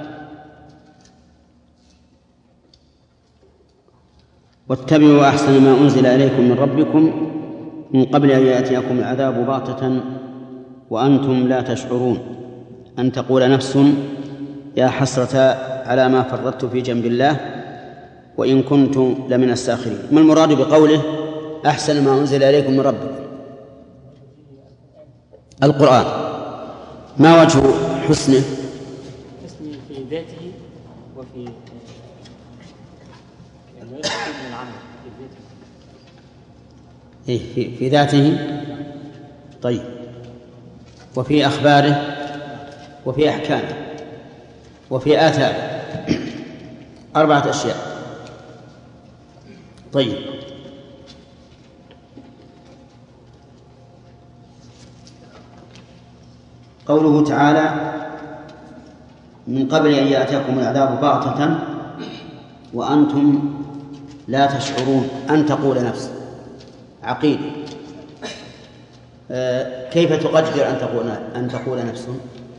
B: واتبعوا أحسن ما أنزل إليكم من ربكم من قبل أن يأتيكم العذاب بغتة وأنتم لا تشعرون، أن تقول نفس يا حسرة على ما فرطت في جنب الله وإن كنت لمن الساخرين. ما المراد بقوله أحسن ما أنزل إليكم من ربكم؟ القرآن. ما وجه حسنه؟
D: حسنه في ذاته وفي من العمل في ذاته.
B: إيه في, في ذاته. طيب. وفي أخباره وفي أحكامه وفي آثاره. أربعة أشياء. طيب. قوله تعالى: من قبل أن يأتيكم العذاب بغتة وأنتم لا تشعرون، أن تقول نفس. عقيل. آه كيف تقدر أن تقول أن تقول نفس؟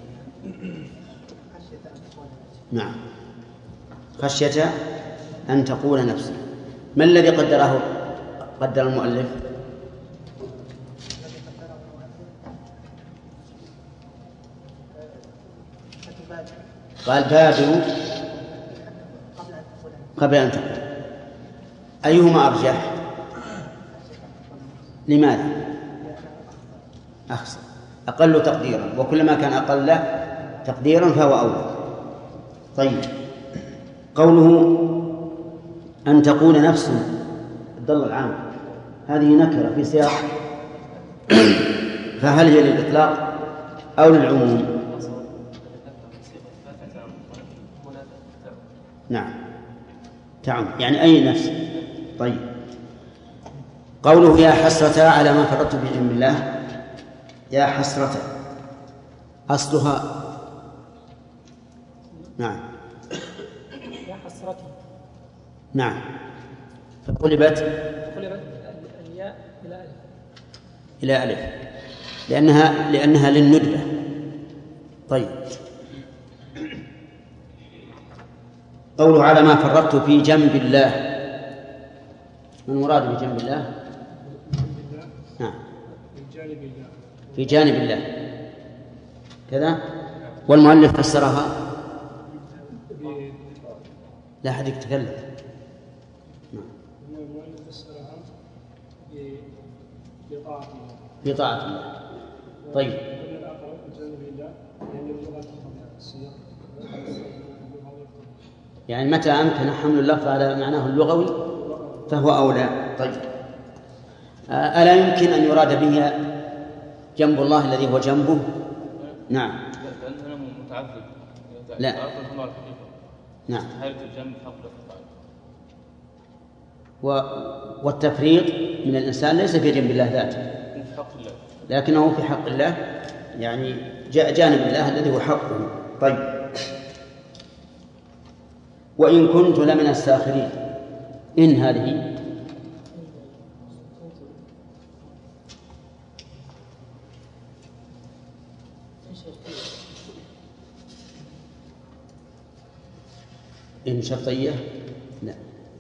B: نعم، خشية أن تقول نفس. ما الذي قدره قدر المؤلف؟ قال بادروا قبل أن تقول. أيهما أرجح؟ لماذا؟ أحسن، أقل تقديرا، وكلما كان أقل تقديرا فهو أولى. طيب. قوله أن تقول نفس الضل العام، هذه نكرة في سياق، فهل هي للإطلاق أو للعموم؟ نعم تعم، يعني أي نفس. طيب. قوله يا حسرة على ما فرطت في جنب الله، يا حسرة أصلها نعم
D: يا حسرتي
B: نعم، فقلبت
D: قلبت الياء إلى ألف
B: إلى ألف لأنها لأنها للندبة. طيب. قوله على ما فرطت في جنب الله، ما المراد بجنب الله؟ نعم، في جانب الله كذا. والمؤلف فسرها لا أحد يتكلم.
E: المؤلف فسرها بطاعة الله،
B: في طاعة الله. طيب.
E: الآخر بجانب الله لأن اللغة السياق،
B: يعني متى أمكن حمل اللفظ على معناه اللغوي فهو أولى. طيب. ألا يمكن أن يراد به جنب الله الذي هو جنبه. نعم.
F: لأنه متعذب.
B: لا. نعم.
F: الجنب حق
B: و... والتفريط من الإنسان ليس في جنب الله ذاته، لكنه في حق الله، يعني جاء جانب الله الذي هو حقه. طيب. وإن كنت لمن الساخرين، إن هذه إن شرطية؟ لا،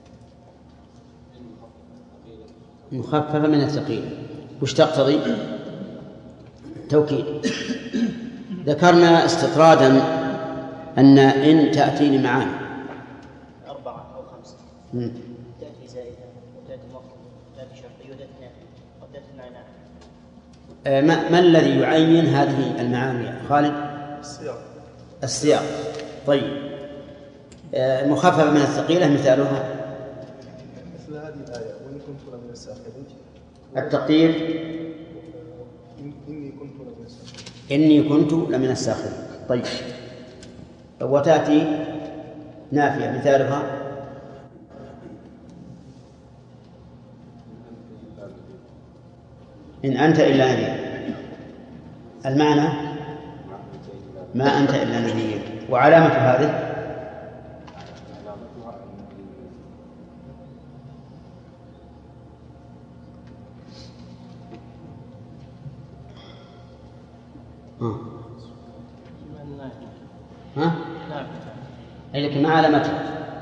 B: مخففة من الثقيل. وش تقتضي؟ توكيد. ذكرنا استطرادا أن إن تأتي لمعاني
G: أربعة أو خمسة، تأتي زائدة وتأتي مفروضة وتأتي شرطية وتأتي نافية وتأتي معنى.
B: ما, ما الذي يعين هذه المعاني يا خالد؟
E: السياق.
B: السياق. طيب. مخففة من الثقيلة مثالها
E: مثل هذه الآية وإن كنت لمن الساخرين.
B: التقدير
E: إني كنت لمن الساخرين.
B: إني كنت لمن الساخرين. طيب. وتأتي نافية مثالها إن أنت إلا نذير. المعنى ما أنت إلا نذير. وعلامة هذه ها ها أي لكن ما علامتها؟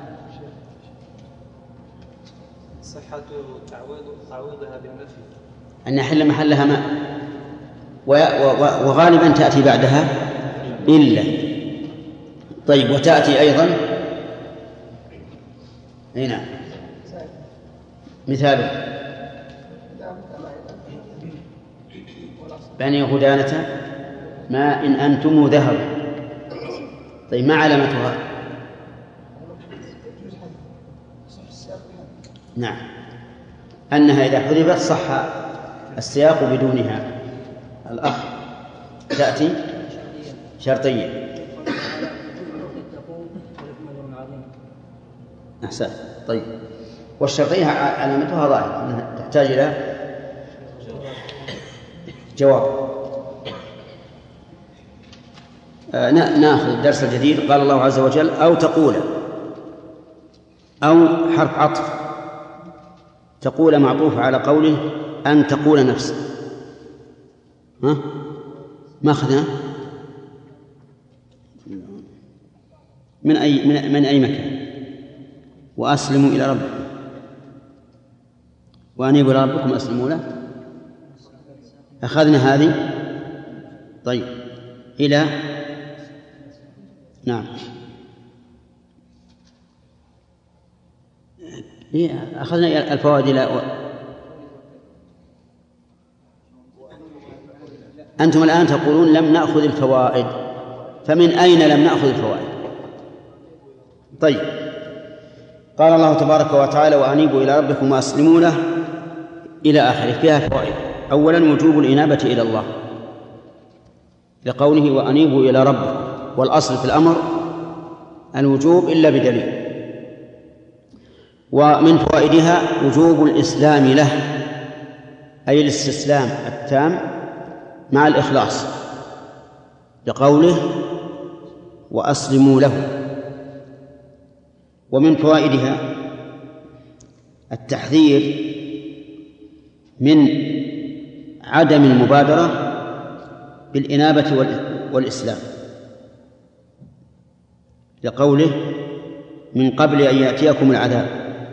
E: صحة تعويض تعويضها بالنفي
B: أن يحل محلها ما، وغالبا تأتي بعدها إلا. طيب. وتأتي أيضا هنا مثال بني غدانة ما إن أنتم ذهب. طيب. ما علامتها؟ نعم، أنها إذا حذفت صح السياق بدونها. الأخ تأتي شرطية. أحسن. طيب. والشرطية علامتها ظاهرة أنها تحتاج إلى جواب. آه نأخذ الدرس الجديد. قال الله عز وجل أو تقول، أو حرف عطف، تقول معطوف على قوله أن تقول نفس. ها ما أخذنا من أي من, من أي مكان. وأسلموا إلى ربكم وأنيبوا إلى ربكم أسلموا له. أخذنا هذه. طيب. إلى نعم أخذنا الفوائد إلى و... أنتم الآن تقولون لم نأخذ الفوائد، فمن أين لم نأخذ الفوائد؟ طيب. قال الله تبارك وتعالى وأنيبوا إلى ربكم وأسلموا له إلى آخره. فيها فوائد. أولا وجوب الإنابة إلى الله لقوله وأنيبوا إلى ربكم، والأصل في الأمر الوجوب إلا بدليل. ومن فوائدها وجوب الإسلام له، أي الاستسلام التام مع الإخلاص لقوله وأسلموا له. ومن فوائدها التحذير من عدم المبادرة بالإنابة والإسلام لقوله من قبل أن يأتيكم العذاب.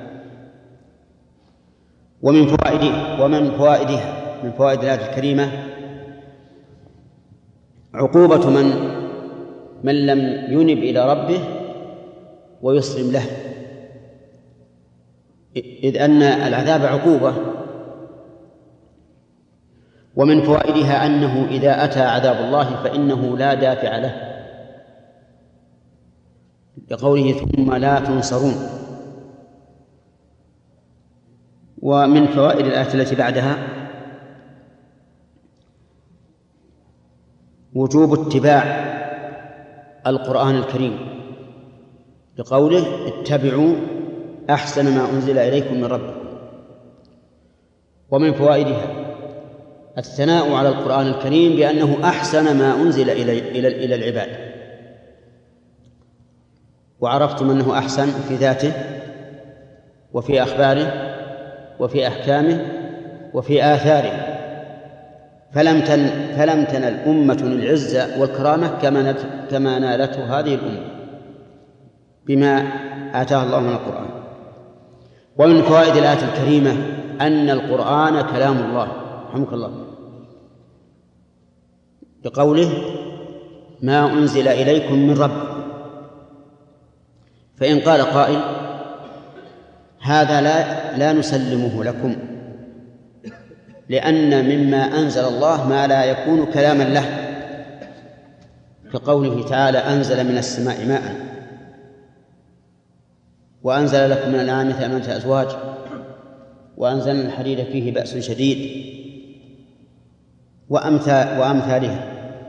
B: ومن فوائدها ومن فوائدها من فوائد الآية الكريمة عقوبة من من لم ينب إلى ربه ويسلم له، إذ أن العذاب عقوبة. ومن فوائدها أنه إذا أتى عذاب الله فإنه لا دافع له لقوله ثم لا تنصرون. ومن فوائد الآية التي بعدها وجوب اتباع القرآن الكريم بقوله اتبعوا أحسن ما أنزل إليكم من ربكم. ومن فوائدها الثناء على القرآن الكريم بأنه أحسن ما أنزل إلى إلى العباد، وعرفتم أنه أحسن في ذاته وفي أخباره وفي أحكامه وفي آثاره، فلم تن فلم تنل أمة العزة والكرامة كما كما نالته هذه الأمة بما آتاه الله من القرآن. ومن فوائد الآية الكريمة أن القرآن كلام الله، رحمك الله، بقوله ما أنزل إليكم من رب. فإن قال قائل هذا لا لا نسلمه لكم، لأن مما أنزل الله ما لا يكون كلاما له، كقوله تعالى أنزل من السماء ماء، وأنزل لكم من الأنعام ثمانية أزواج، وأنزل الحديد فيه بأس شديد، وأمثال وأمثالها.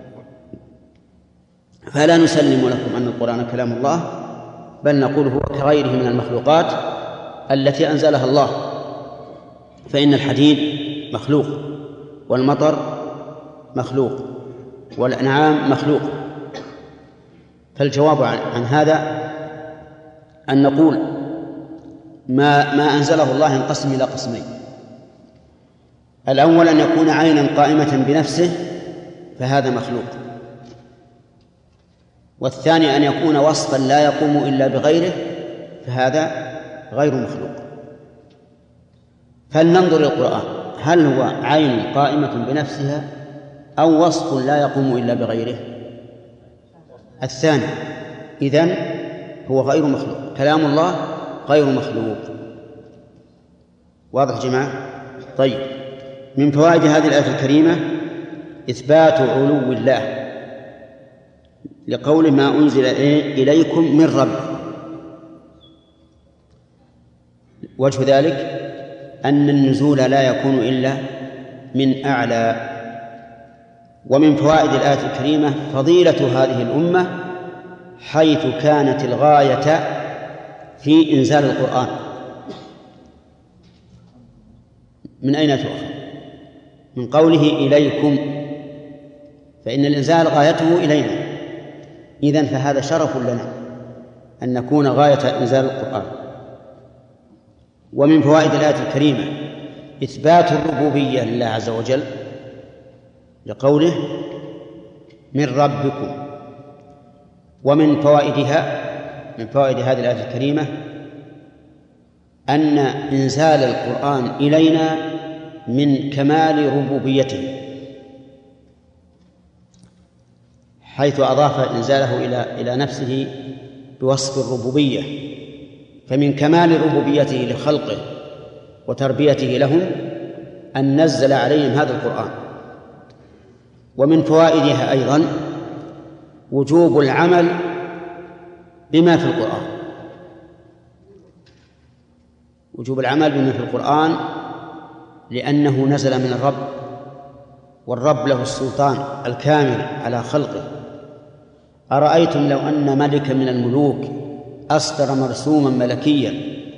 B: فلا نسلم لكم أن القرآن كلام الله، بل نقول هو كغيره من المخلوقات التي أنزلها الله، فإن الحديد مخلوق، والمطر مخلوق، والأنعام مخلوق. فالجواب عن هذا أن نقول ما ما أنزله الله ينقسم إلى قسمين: الأول أن يكون عينا قائمة بنفسه فهذا مخلوق، والثاني أن يكون وصفا لا يقوم إلا بغيره فهذا غير مخلوق. فلننظر القرآن هل هو عين قائمة بنفسها أو وصف لا يقوم إلا بغيره؟ الثاني. إذن هو غير مخلوق، كلام الله غير مخلوق. واضح جماعة؟ طيب، من فوائد هذه الآية الكريمة إثبات علو الله لقول ما أنزل إليكم من رب. وجه ذلك أن النزول لا يكون إلا من أعلى. ومن فوائد الآية الكريمة فضيلة هذه الأمة حيث كانت الغاية في إنزال القرآن. من أين تؤخذ؟ من قوله إليكم، فإن الإنزال غايته إلينا، إذن فهذا شرف لنا أن نكون غاية إنزال القرآن. ومن فوائد الآية الكريمة إثبات الربوبية لله عز وجل لقوله من ربكم. ومن فوائدها من فوائد هذه الآية الكريمة أن إنزال القرآن إلينا من كمال ربوبيته، حيث أضاف إنزاله إلى إلى نفسه بوصف الربوبية، فمن كمال ربوبيته لخلقه وتربيته لهم أن نزل عليهم هذا القرآن. ومن فوائدها أيضا وجوب العمل بما في القرآن، وجوب العمل بما في القرآن لأنه نزل من الرب، والرب له السلطان الكامل على خلقه. أرأيتم لو أن ملكا من الملوك أصدر مرسوما ملكيا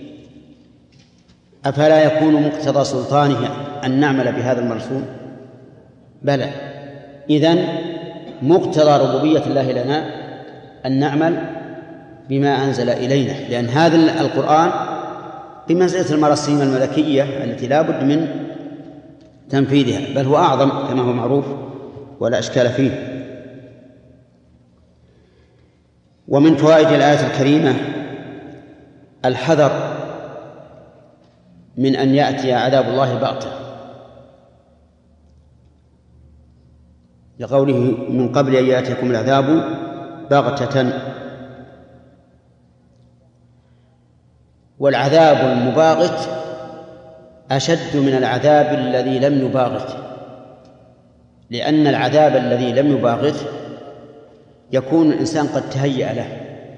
B: أفلا يكون مقتضى سلطانه أن نعمل بهذا المرسوم؟ بلى. إذن مقتضى ربوبية الله لنا أن نعمل بما أنزل إلينا، لأن هذا القرآن بمنزلة المراسيم الملكية التي لا بد من تنفيذها، بل هو أعظم كما هو معروف ولا إشكال فيه. ومن فوائد الآية الكريمة الحذر من أن يأتي عذاب الله بغتة، لقوله من قبل أن يأتيكم العذاب بغتة. والعذاب المباغت أشد من العذاب الذي لم يباغت، لأن العذاب الذي لم يباغت يكون الإنسان قد تهيأ له،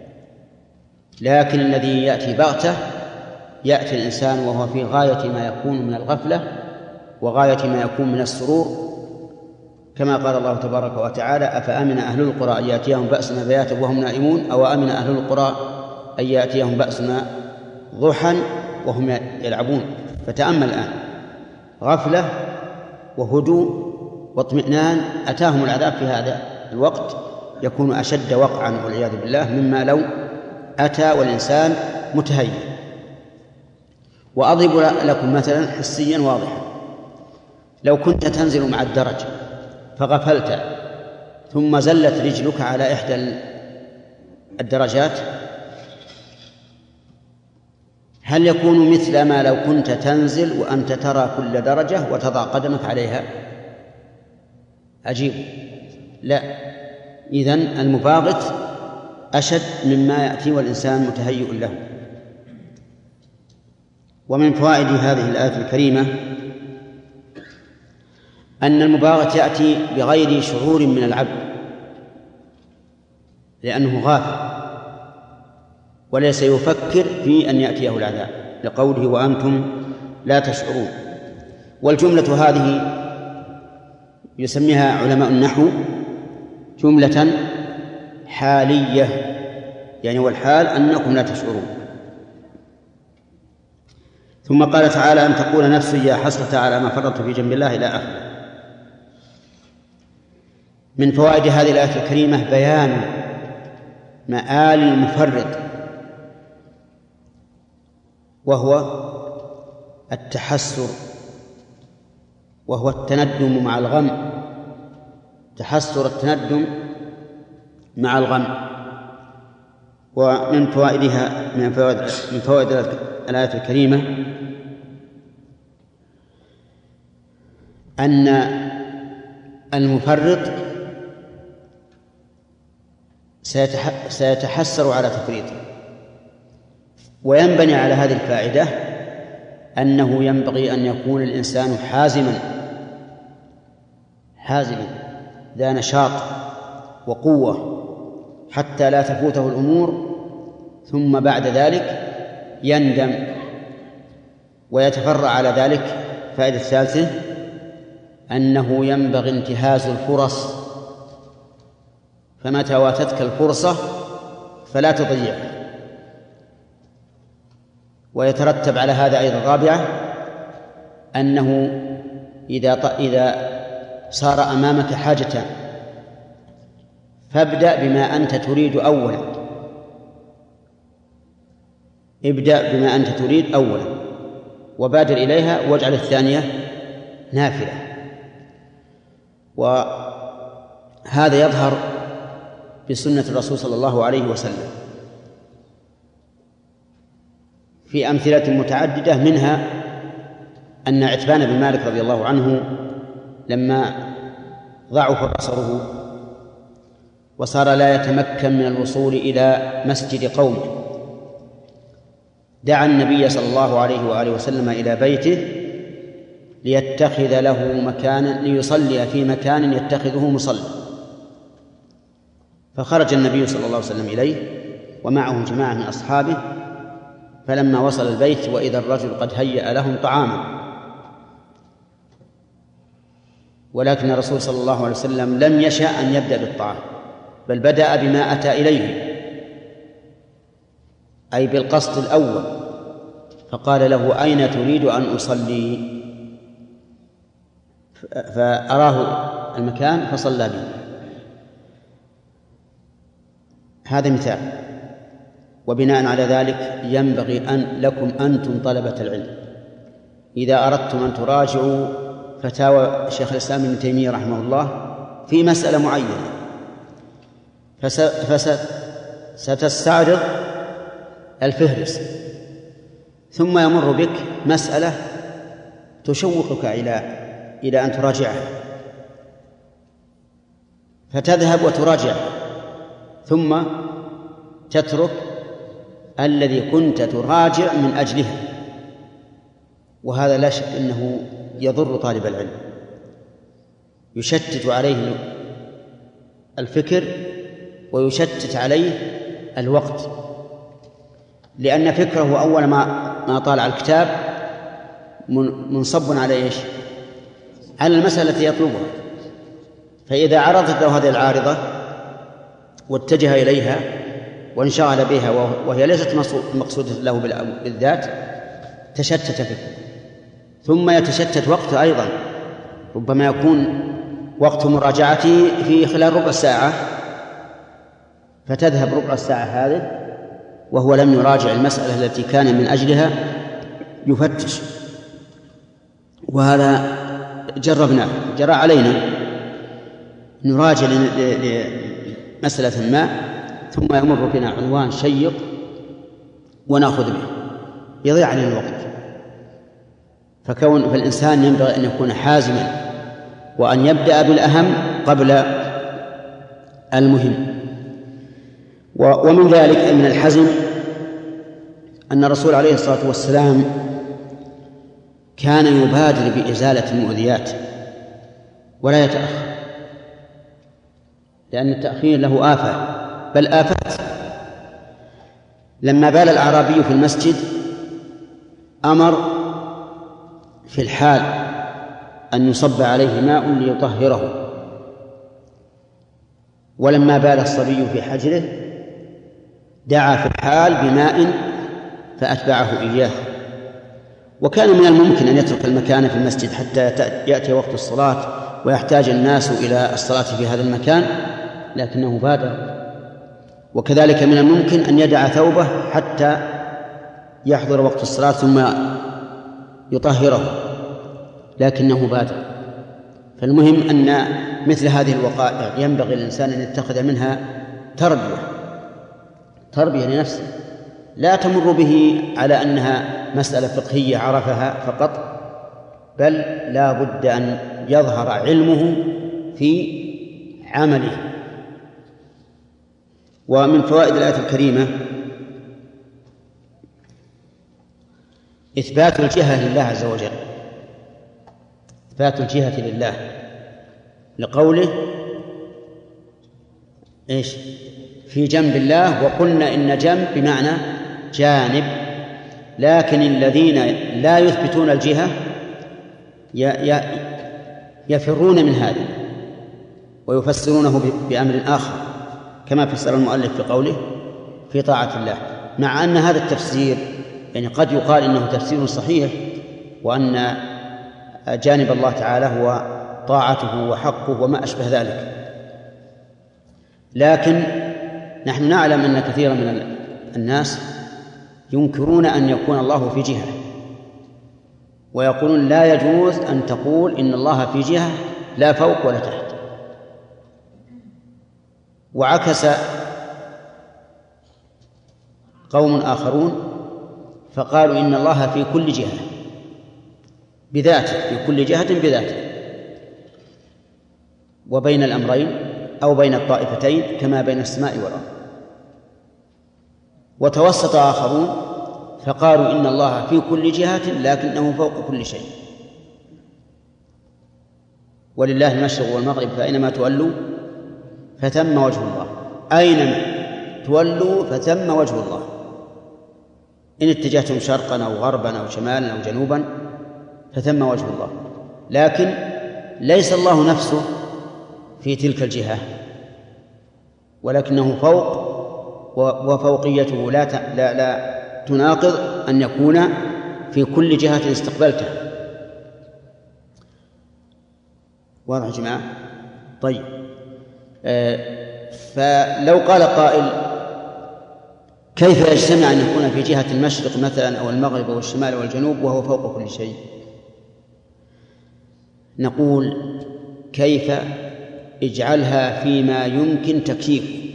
B: لكن الذي يأتي بغتة يأتي الإنسان وهو في غاية ما يكون من الغفلة وغاية ما يكون من السرور كما قال الله تبارك وتعالى: أفأمن أهل القرى أن يأتيهم بأسنا بياتا وهم نائمون أو أمن أهل القرى أن يأتيهم بأسنا ضحى وهم يلعبون. فتأمل الآن، غفلة وهدوء واطمئنان، أتاهم العذاب في هذا الوقت يكون أشد وقعا والعياذ بالله مما لو أتى والإنسان متهيئ. وأضرب لكم مثلا حسيا واضحا: لو كنت تنزل مع الدرج فغفلت ثم زلت رجلك على إحدى الدرجات، هل يكون مثل ما لو كنت تنزل وأنت ترى كل درجة وتضع قدمك عليها؟ عجيب. لا، إذن المباغت أشد مما يأتي والإنسان متهيئ له. ومن فوائد هذه الآية الكريمة أن المباغت يأتي بغير شعور من العبد، لأنه غافل وليس يفكر في أن يأتيه العذاب، لقوله: وأنتم لا تشعرون. والجملة هذه يسميها علماء النحو جملة حالية، يعني والحال أنكم لا تشعرون. ثم قال تعالى: أن تقول نفس يا حسرة على ما فرطت في جنب الله، إلى آخره. من فوائد هذه الآية الكريمة بيان مآل المفرط، وهو التحسر، وهو التندم مع الغم، تحسر التندم مع الغم. ومن فوائدها من فوائد من فوائد الآية الكريمة أن المفرط سيتحسر على تفريطه. وينبني على هذه الفائدة أنه ينبغي أن يكون الإنسان حازما حازما ذا نشاط وقوة حتى لا تفوته الأمور ثم بعد ذلك يندم ويتفرع على ذلك. فائدة الثالثة أنه ينبغي انتهاز الفرص، فمتى واتتك الفرصة فلا تضيعها. ويترتب على هذا أيضا رابعة أنه إذا إذا صار أمامك حاجة فابدأ بما أنت تريد أولا، ابدأ بما أنت تريد أولا وبادر إليها، واجعل الثانية نافلة. وهذا يظهر بسنة الرسول صلى الله عليه وسلم في أمثلة متعددة، منها أن عتبان بن مالك رضي الله عنه لما ضعف بصره وصار لا يتمكن من الوصول إلى مسجد قومه، دعا النبي صلى الله عليه وآله وسلم إلى بيته ليتخذ له مكانا ليصلي في مكان يتخذه مصلى. فخرج النبي صلى الله عليه وسلم إليه ومعه جماعة من أصحابه، فلما وصل البيت وإذا الرجل قد هيأ لهم طعاما، ولكن الرسول صلى الله عليه وسلم لم يشأ أن يبدأ بالطعام، بل بدأ بما أتى إليه أي بالقصد الأول، فقال له: أين تريد أن أصلي؟ فأراه المكان فصلى به. هذا مثال. وبناء على ذلك ينبغي أن لكم أنتم طلبة العلم إذا أردتم أن تراجعوا فتاوى شيخ الإسلام ابن تيمية رحمه الله في مسألة معينة، فستستعرض الفهرس ثم يمر بك مسألة تشوقك إلى إلى أن تراجعها، فتذهب وتراجعها ثم تترك الذي كنت تراجع من أجلها، وهذا لا شك أنه يضر طالب العلم، يشتت عليه الفكر ويشتت عليه الوقت، لأن فكره أول ما ما طالع الكتاب منصب على إيش؟ على المسألة التي يطلبها، فإذا عرضت له هذه العارضة واتجه إليها وانشغل بها وهي ليست مقصودة له بالذات تشتت فكره، ثم يتشتت وقته أيضا، ربما يكون وقت مراجعته في خلال ربع ساعة فتذهب ربع الساعة هذه وهو لم يراجع المسألة التي كان من أجلها يفتش. وهذا جربناه، جرى علينا نراجع لمسألة ما ثم يمر بنا عنوان شيق ونأخذ به يضيع علينا الوقت. فكون فالإنسان ينبغي أن يكون حازما وأن يبدأ بالأهم قبل المهم. ومن ذلك من الحزم أن الرسول عليه الصلاة والسلام كان يبادر بإزالة المؤذيات ولا يتأخر، لأن التأخير له آفة بل آفات. لما بال الأعرابي في المسجد أمر في الحال أن يصب عليه ماء ليطهره، ولما بال الصبي في حجره دعا في الحال بماء فأتبعه إياه. وكان من الممكن أن يترك المكان في المسجد حتى يأتي وقت الصلاة ويحتاج الناس إلى الصلاة في هذا المكان، لكنه بادر. وكذلك من الممكن أن يدع ثوبه حتى يحضر وقت الصلاة ثم يطهره، لكنه بادر. فالمهم أن مثل هذه الوقائع ينبغي الإنسان أن يتخذ منها تربية تربية لنفسه، لا تمر به على أنها مسألة فقهية عرفها فقط، بل لا بد أن يظهر علمه في عمله. ومن فوائد الآية الكريمة إثبات الجهة لله عز وجل، إثبات الجهة لله لقوله إيش في جنب الله، وقلنا إن جنب بمعنى جانب. لكن الذين لا يثبتون الجهة يفرون من هذا ويفسرونه بأمر آخر، كما فسر المؤلف في قوله في طاعة الله، مع أن هذا التفسير يعني قد يقال إنه تفسير صحيح، وأن جانب الله تعالى هو طاعته وحقه وما أشبه ذلك. لكن نحن نعلم أن كثيرا من الناس ينكرون أن يكون الله في جهة، ويقولون لا يجوز أن تقول إن الله في جهة لا فوق ولا تحت. وعكس قوم آخرون فقالوا إن الله في كل جهة بذاته، في كل جهة بذاته، وبين الأمرين أو بين الطائفتين كما بين السماء والأرض. وتوسط آخرون فقالوا إن الله في كل جهة لكنه فوق كل شيء، ولله المشرق والمغرب فأينما تولوا فثم وجه الله، أينما تولوا فثم وجه الله، إن اتجهتم شرقا أو غربا أو شمالا أو جنوبا فثم وجه الله. لكن ليس الله نفسه في تلك الجهة، ولكنه فوق، وفوقيته لا لا لا تناقض أن يكون في كل جهة استقبلتها. واضح يا جماعة؟ طيب، آه فلو قال قائل كيف يجتمع أن يكون في جهة المشرق مثلا أو المغرب أو الشمال والجنوب وهو فوق كل شيء؟ نقول كيف اجعلها فيما يمكن تكييف.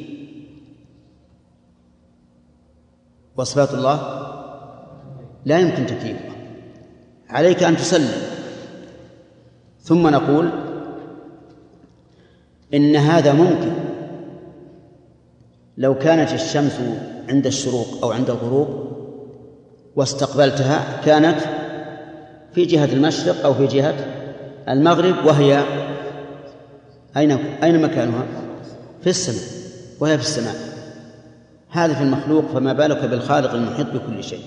B: وصفات الله لا يمكن تكييفها، عليك أن تسلم. ثم نقول إن هذا ممكن لو كانت الشمس عند الشروق أو عند الغروب واستقبلتها كانت في جهة المشرق أو في جهة المغرب، وهي أين أين مكانها؟ في السماء، وهي في السماء. هذا في المخلوق، فما بالك بالخالق المحيط بكل شيء.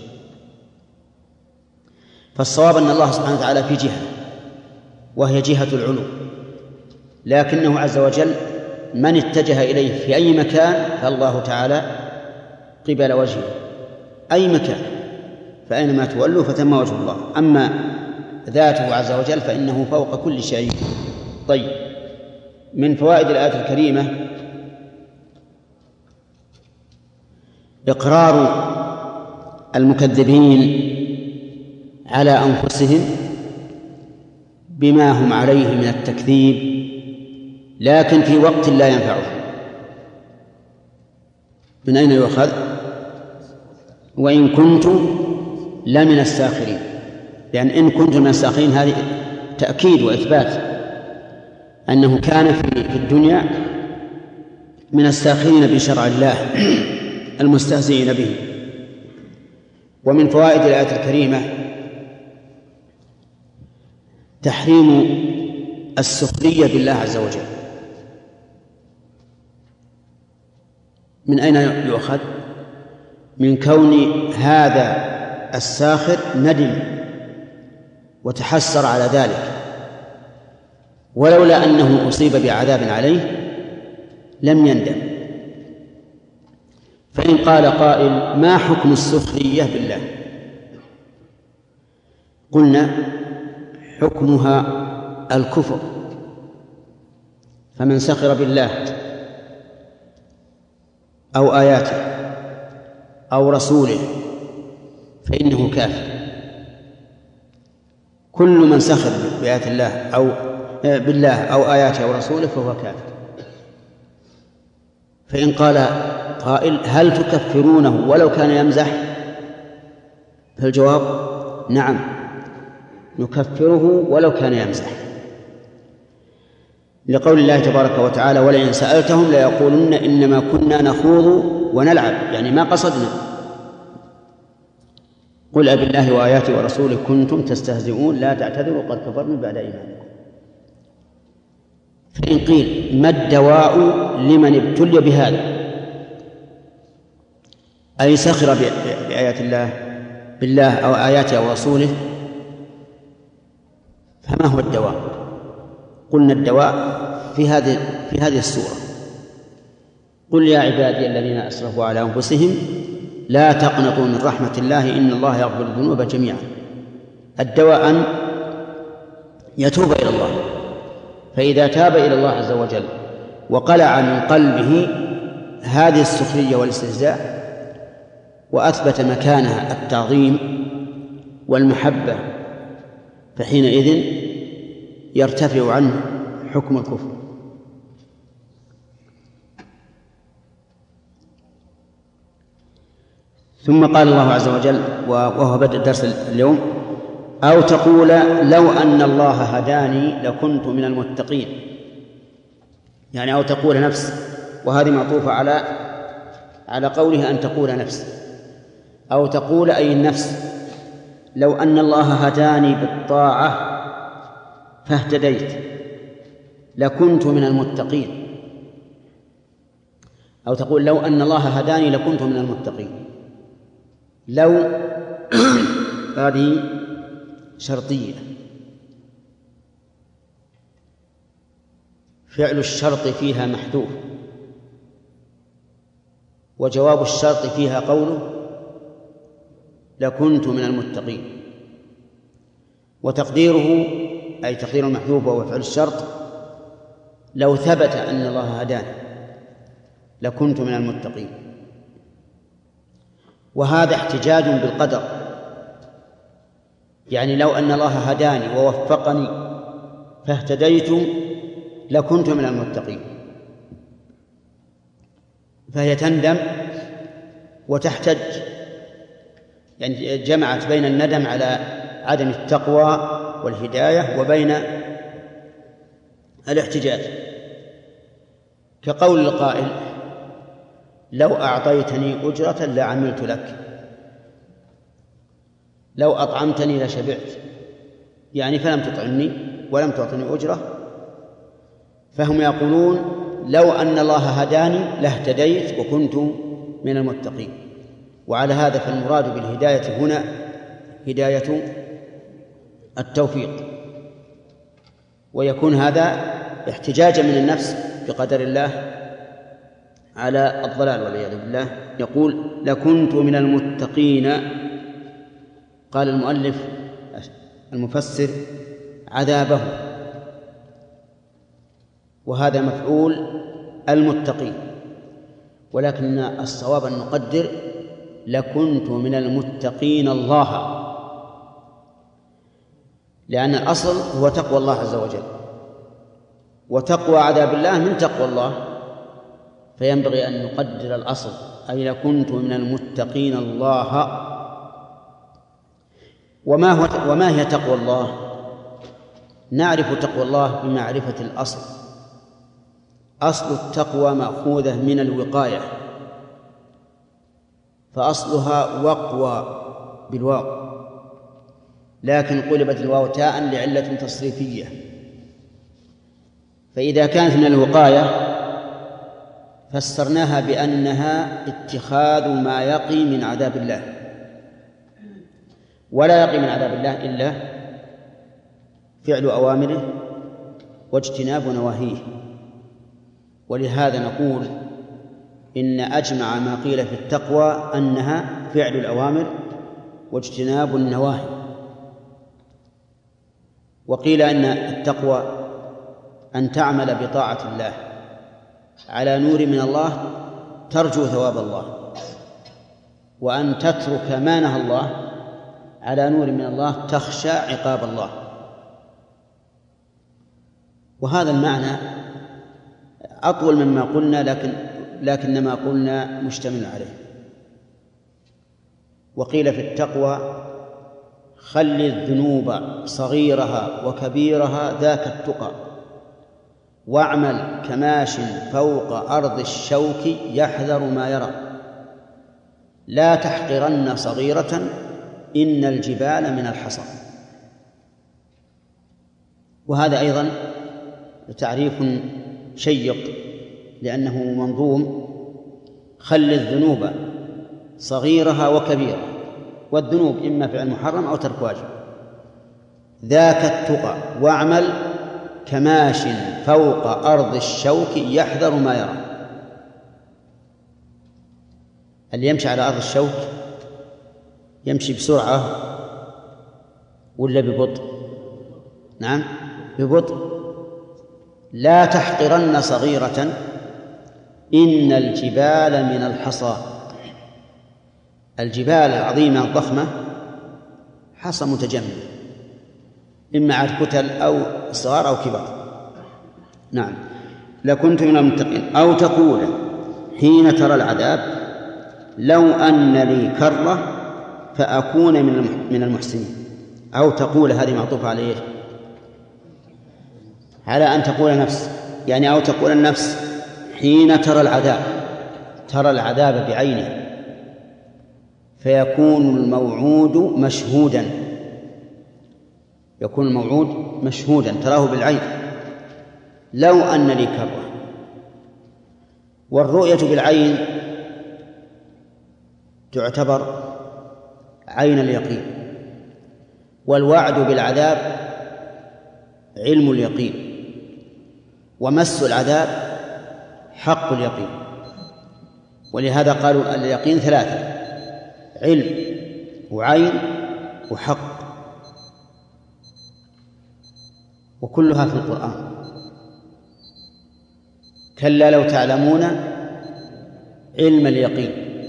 B: فالصواب أن الله سبحانه وتعالى في جهة وهي جهة العلو، لكنه عز وجل من اتجه إليه في أي مكان فالله تعالى قبل وجهه، أي مكان فأينما تولوا فثم وجه الله. أما ذاته عز وجل فإنه فوق كل شيء. طيب، من فوائد الآية الكريمة إقرار المكذبين على أنفسهم بما هم عليه من التكذيب، لكن في وقت لا ينفعهم. من أين يؤخذ؟ وإن كنت لمن الساخرين، لأن إن كنت من الساخرين هذه تأكيد وإثبات أنه كان في الدنيا من الساخرين بشرع الله المستهزئين به. ومن فوائد الآية الكريمة تحريم السخرية بالله عز وجل. من أين يؤخذ؟ من كون هذا الساخر ندم وتحسر على ذلك، ولولا أنه أصيب بعذاب عليه لم يندم. فإن قال قائل: ما حكم السخرية بالله؟ قلنا حكمها الكفر، فمن سخر بالله أو آياته أو رسوله فإنه كافر. كل من سخر بآيات الله أو بالله أو آياته أو رسوله فهو كافر. فإن قال قائل: هل تكفرونه ولو كان يمزح؟ فالجواب: نعم، نكفره ولو كان يمزح، لقول الله تبارك وتعالى: ولئن سألتهم ليقولن إنما كنا نخوض ونلعب، يعني ما قصدنا. قل أبالله وآياته ورسوله كنتم تستهزئون لا تعتذروا قد كفرتم بعد إيمانكم. فإن قيل: ما الدواء لمن ابتلي بهذا، أي سخر بآيات الله بالله أو آياته أو رسوله، فما هو الدواء؟ قلنا الدواء في هذه في هذه السورة: قل يا عبادي الذين أسرفوا على أنفسهم لا تقنطوا من رحمة الله إن الله يغفر الذنوب جميعا. الدواء أن يتوب إلى الله، فإذا تاب إلى الله عز وجل وقلع من قلبه هذه السخرية والاستهزاء وأثبت مكانها التعظيم والمحبة، فحينئذ يرتفع عنه حكم الكفر. ثم قال الله عز وجل وهو بدء درس اليوم: أو تقول لو أن الله هداني لكنت من المتقين. يعني أو تقول نفس، وهذه معطوفة على على قوله أن تقول نفس. أو تقول أي النفس: لو أن الله هداني بالطاعة فاهتديت لكنت من المتقين. أو تقول لو أن الله هداني لكنت من المتقين. لو هذه شرطية، فعل الشرط فيها محذوف، وجواب الشرط فيها قوله لكنت من المتقين. وتقديره أي تقدير المحذوف وهو فعل الشرط: لو ثبت أن الله هداني لكنت من المتقين. وهذا احتجاج بالقدر، يعني لو أن الله هداني ووفقني فاهتديت لكنت من المتقين، فهي تندم وتحتج، يعني جمعت بين الندم على عدم التقوى والهداية وبين الاحتجاج، كقول القائل: لو أعطيتني أجرة لعملت لك، لو أطعمتني لشبعت، يعني فلم تطعمني ولم تعطني أجرة. فهم يقولون لو أن الله هداني لاهتديت وكنت من المتقين. وعلى هذا فالمراد بالهداية هنا هداية التوفيق، ويكون هذا احتجاجا من النفس بقدر الله على الضلال والعياذ بالله يقول لكنت من المتقين. قال المؤلف المفسر عذابه، وهذا مفعول المتقين، ولكن الصواب أن نقدر لكنت من المتقين الله، لأن الأصل هو تقوى الله عز وجل، وتقوى عذاب الله من تقوى الله، فينبغي أن نقدر الأصل أي لكنت من المتقين الله. وما هو وما هي تقوى الله؟ نعرف تقوى الله بمعرفة الأصل. أصل التقوى مأخوذة من الوقاية، فأصلها وقوى بالواو، لكن قلبت الواو تاء لعلة تصريفية، فإذا كانت من الوقاية فسرناها بأنها اتخاذ ما يقي من عذاب الله، ولا يقي من عذاب الله إلا فعل أوامره واجتناب نواهيه. ولهذا نقول إن أجمع ما قيل في التقوى أنها فعل الأوامر واجتناب النواهي. وقيل أن التقوى أن تعمل بطاعة الله على نور من الله ترجو ثواب الله، وأن تترك ما نهى الله على نور من الله تخشى عقاب الله. وهذا المعنى أطول مما قلنا، لكن لكن ما قلنا مشتمل عليه. وقيل في التقوى خل الذنوب صغيرها وكبيرها ذاك التقى، واعمل كماش فوق أرض الشوك يحذر ما يرى، لا تحقرن صغيرة إن الجبال من الحصى. وهذا أيضا تعريف شيق لأنه منظوم: خل الذنوب صغيرها وكبيرها، والذنوب إما فعل محرم أو ترك واجب، ذاك التقى، واعمل كماش فوق أرض الشوك يحذر ما يرى. اللي يمشي على أرض الشوك يمشي بسرعة ولا ببطء؟ نعم ببطء. لا تحقرن صغيرة إن الجبال من الحصى. الجبال العظيمة الضخمة حصى متجمد، إما على كتل أو صغار أو كبار. نعم لكنت من المتقين. أو تقول حين ترى العذاب لو أن لي كرة فأكون من المحسنين. أو تقول هذه معطوفة على إيش؟ على أن تقول نفس، يعني أو تقول النفس حين ترى العذاب، ترى العذاب بعينه، فيكون الموعود مشهودا، يكون الموعود مشهودا تراه بالعين. لو أن لي كرة. والرؤية بالعين تعتبر عين اليقين، والوعد بالعذاب علم اليقين، ومس العذاب حق اليقين. ولهذا قالوا اليقين ثلاثة: علم وعين وحق، وكلها في القرآن. كلا لو تعلمون علم اليقين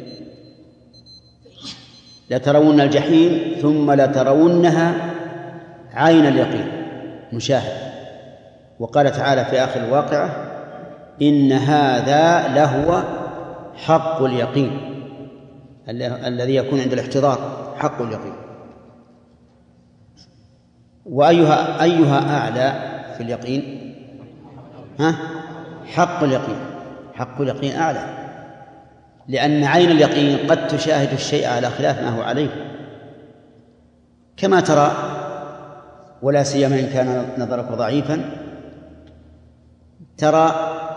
B: لترون الجحيم ثم لترونها عين اليقين مشاهد. وقال تعالى في آخر الواقعة: إن هذا لهو حق اليقين الذي يكون عند الاحتضار، حق اليقين. وأيها أيها أعلى في اليقين؟ ها؟ حق اليقين. حق اليقين أعلى، لأن عين اليقين قد تشاهد الشيء على خلاف ما هو عليه، كما ترى، ولا سيما إن كان نظرك ضعيفا، ترى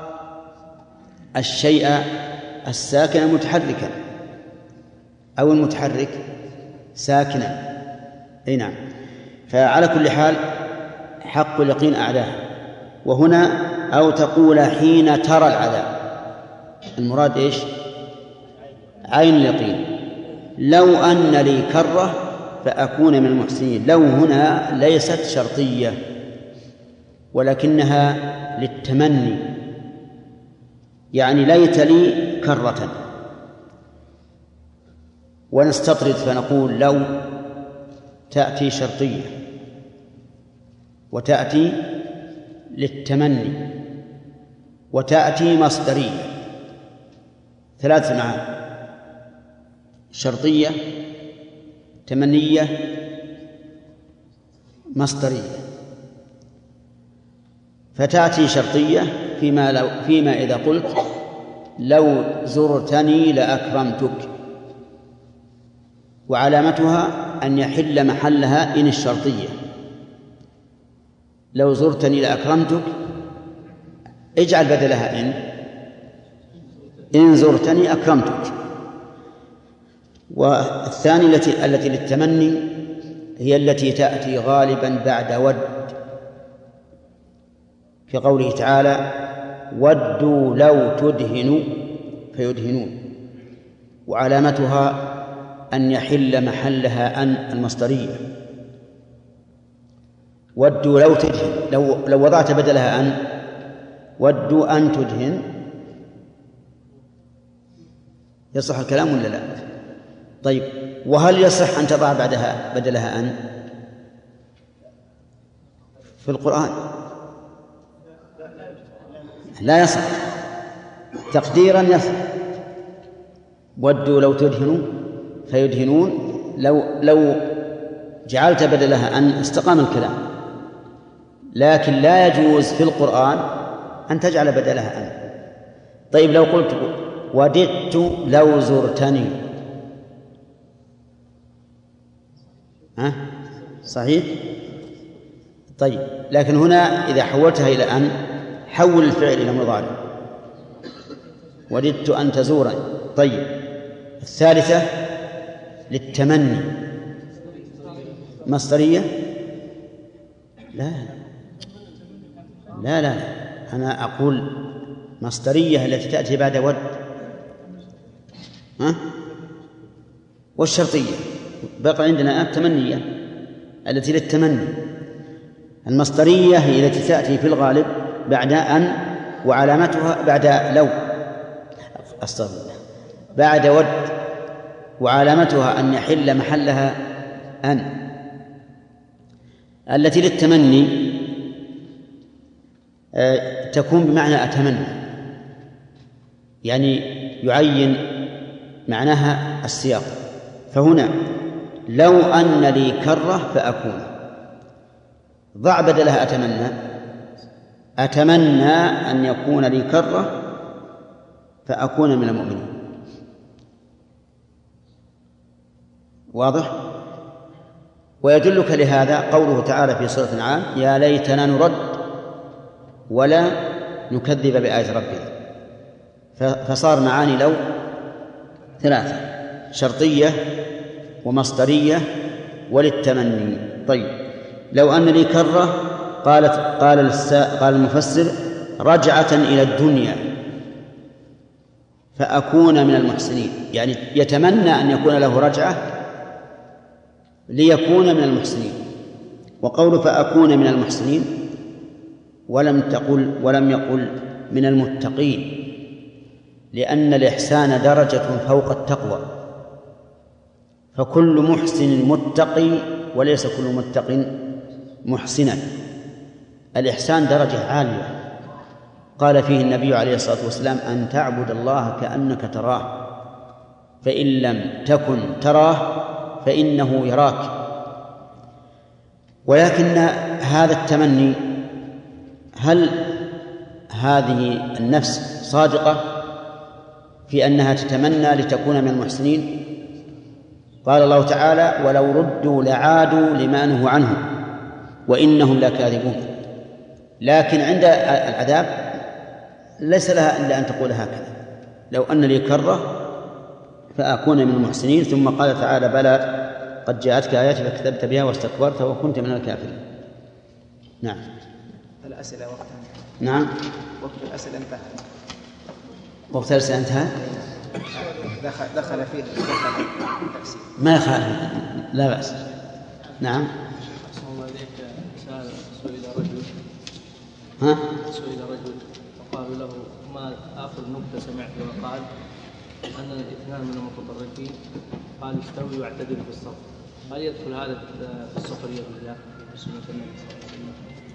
B: الشيء الساكن متحركا أو المتحرك ساكنا. أي نعم. فعلى كل حال حق اليقين أعلاه. وهنا أو تقول حين ترى العذاب. المراد إيش؟ عين اليقين. لو أن لي كرة فأكون من المحسنين. لو هنا ليست شرطية ولكنها للتمني، يعني ليت لي كرة. ونستطرد فنقول لو تأتي شرطية وتأتي للتمني وتأتي مصدرية، ثلاث معاني: شرطية، تمنية، مصدرية. فتأتي شرطية فيما, لو فيما إذا قلت لو زرتني لأكرمتك، وعلامتها أن يحل محلها إن الشرطية. لو زرتني لأكرمتك اجعل بدلها إن إن زرتني أكرمتك. والثانية التي التي للتمني هي التي تأتي غالبا بعد ود، في قوله تعالى ودوا لو تدهنوا فيدهنون، وعلامتها أن يحل محلها أن المصدرية. ودوا لو تدهن، لو, لو وضعت بدلها أن ودوا أن تدهن يصح الكلام ولا لا؟ طيب، وهل يصح أن تضع بعدها بدلها أن في القرآن؟ لا يصح. تقديرا يصح. ودوا لو تدهنوا فيدهنون، لو لو جعلت بدلها أن استقام الكلام، لكن لا يجوز في القرآن أن تجعل بدلها أن. طيب، لو قلت وددت لو زرتني، ها صحيح؟ طيب، لكن هنا إذا حولتها إلى أن حول الفعل إلى مضارع، وددت أن تزورني. طيب، الثالثة للتمني، مصدرية؟ لا لا لا أنا أقول مصدرية التي تأتي بعد ود. ها؟ والشرطية بقى عندنا التمنية التي للتمني. المصدرية هي التي تأتي في الغالب بعد أن، وعلامتها بعد لو أستغفر الله بعد ود، وعلامتها أن يحل محلها أن. التي للتمني تكون بمعنى أتمنى، يعني يعين معناها السياق. فهنا لو أن لي كرة فأكون، ضع بدلها أتمنى. أتمنى أن يكون لي كرة فأكون من المؤمنين. واضح؟ ويدلك لهذا قوله تعالى في سورة الأنعام يا ليتنا نرد ولا نكذب بآيات ربنا. فصار معاني لو ثلاثة: شرطية ومصدرية وللتمني. طيب، لو أن لي كرة قالت قال قال المفسر رجعة إلى الدنيا فأكون من المحسنين، يعني يتمنى أن يكون له رجعة ليكون من المحسنين. وقول فأكون من المحسنين ولم تقل ولم يقل من المتقين، لأن الإحسان درجة فوق التقوى، فكل محسن متقي وليس كل متق محسنا. الإحسان درجة عالية قال فيه النبي عليه الصلاة والسلام أن تعبد الله كأنك تراه فإن لم تكن تراه فإنه يراك. ولكن هذا التمني، هل هذه النفس صادقة في أنها تتمنى لتكون من المحسنين؟ قال الله تعالى ولو ردوا لعادوا لما نهوا عنه وإنهم لكاذبون. لكن عند العذاب ليس لها إلا أن تقول هكذا لو أن لي كرة فأكون من المحسنين. ثم قال تعالى بلى قد جاءتك آياتي فكذبت بها واستكبرت وكنت من الكافرين. نعم.
H: الأسئلة وقتها.
B: نعم.
H: وقت الأسئلة انتهى.
B: وقت الأسئلة انتهى.
H: دخل دخل فيه دخل التفسير.
B: ما يخالف، لا بأس. نعم.
F: أحسن الله إليك. سأل سئل رجل
B: ها؟
F: سئل رجل وقالوا له ما آخر نكتة سمعته، وقال أن الاثنان من المتطرفين قال استوي واعتدل في الصف. هل يدخل هذا في السخرية بالله بسنة النبي صلى الله عليه وسلم؟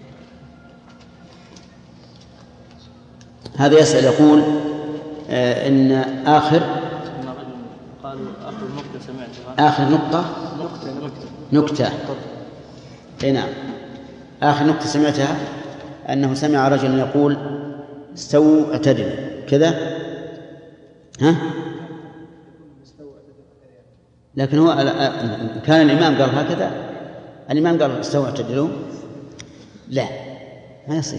B: هذا يسأل يقول آه إن آخر
F: قالوا آخر نكتة سمعتها.
B: آخر نقطة
F: نكتة
B: نكتة أي نعم. آخر نكتة سمعتها أنه سمع رجل يقول استووا اعتدلوا كذا. ها؟ لكن هو كان الإمام قال هكذا، الإمام قال استووا اعتدلوا، لا ما يصير.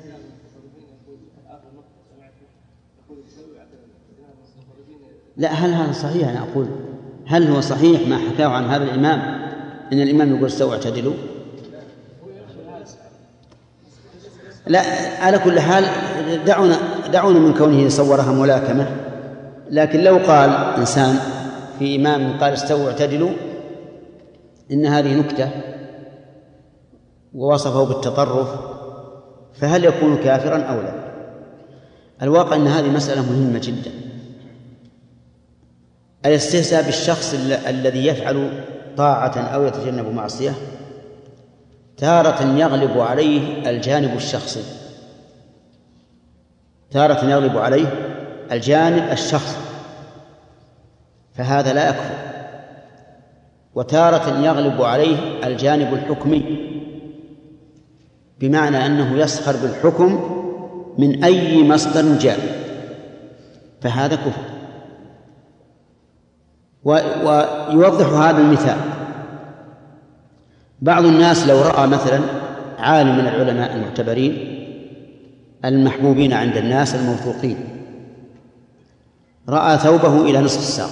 B: لا، هل هذا صحيح؟ أنا أقول هل هو صحيح ما حكاه عن هذا الإمام إن الإمام يقول استووا اعتدلوا؟ لا، على كل حال دعونا دعونا من كونه صورها ملاكمة. لكن لو قال إنسان في إمام قال استووا اعتدلوا إن هذه نكتة ووصفه بالتطرف، فهل يكون كافرا أو لا؟ الواقع أن هذه مسألة مهمة جدا. الاستهزاء بالشخص الذي يفعل طاعة أو يتجنب معصية تارة يغلب عليه الجانب الشخصي، تارة يغلب عليه الجانب الشخصي فهذا لا يكفر، وتارة يغلب عليه الجانب الحكمي بمعنى أنه يسخر بالحكم من أي مصدر جاء فهذا كفر. ويوضح هذا المثال بعض الناس لو رأى مثلا عالم من العلماء المعتبرين المحبوبين عند الناس الموثوقين رأى ثوبه إلى نصف الساق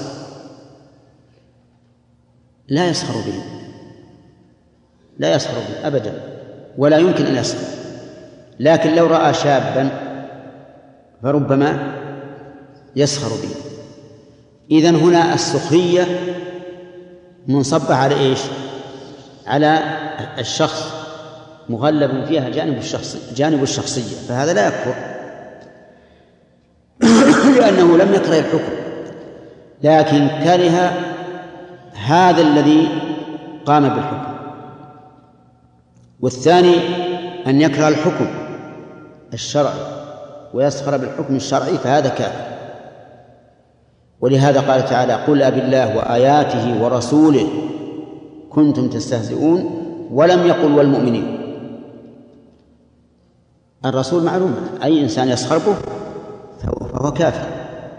B: لا يسخر به، لا يسخر به أبدا، ولا يمكن أن يسخر. لكن لو رأى شابا فربما يسخر به. إذن هنا السخرية منصبة على إيش؟ على الشخص، مغلب فيها جانب الشخص جانب الشخصية، فهذا لا يكفر لأنه لم يكره الحكم لكن كره هذا الذي قام بالحكم. والثاني أن يكره الحكم الشرعي ويسخر بالحكم الشرعي فهذا كافر. ولهذا قال تعالى قل أبالله وآياته ورسوله كنتم تستهزئون ولم يقل والمؤمنين. الرسول معلوم أي إنسان يسخر به فهو كافر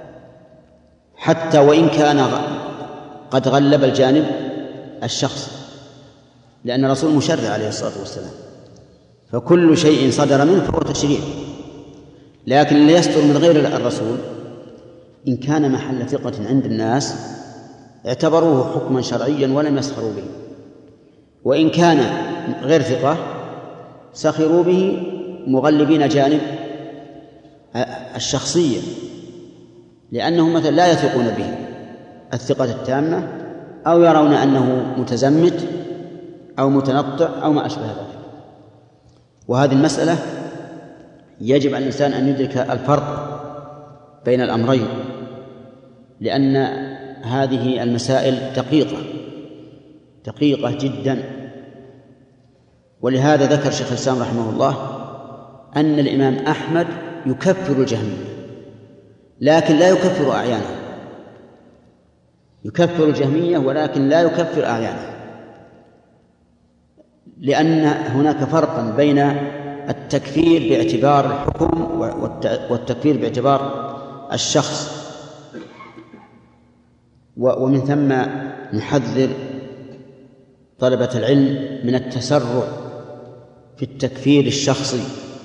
B: حتى وإن كان قد غلب الجانب الشخصي، لأن الرسول مشرع عليه الصلاة والسلام فكل شيء صدر منه فهو تشريع. لكن اللي يستر من غير الرسول إن كان محل ثقة عند الناس اعتبروه حكما شرعيا ولم يسخروا به، وإن كان غير ثقة سخروا به مغلبين جانب الشخصية، لأنهم مثلا لا يثقون به الثقة التامة أو يرون أنه متزمت أو متنطع أو ما أشبه ذلك. وهذه المسألة يجب على الإنسان أن يدرك الفرق بين الأمرين، لأن هذه المسائل دقيقة دقيقة جدا. ولهذا ذكر شيخ الإسلام رحمه الله أن الإمام أحمد يكفر الجهمية لكن لا يكفر أعيانه، يكفر الجهمية ولكن لا يكفر أعيانه، لأن هناك فرقا بين التكفير باعتبار الحكم والتكفير باعتبار الشخص. ومن ثم نحذر طلبة العلم من التسرع في التكفير الشخصي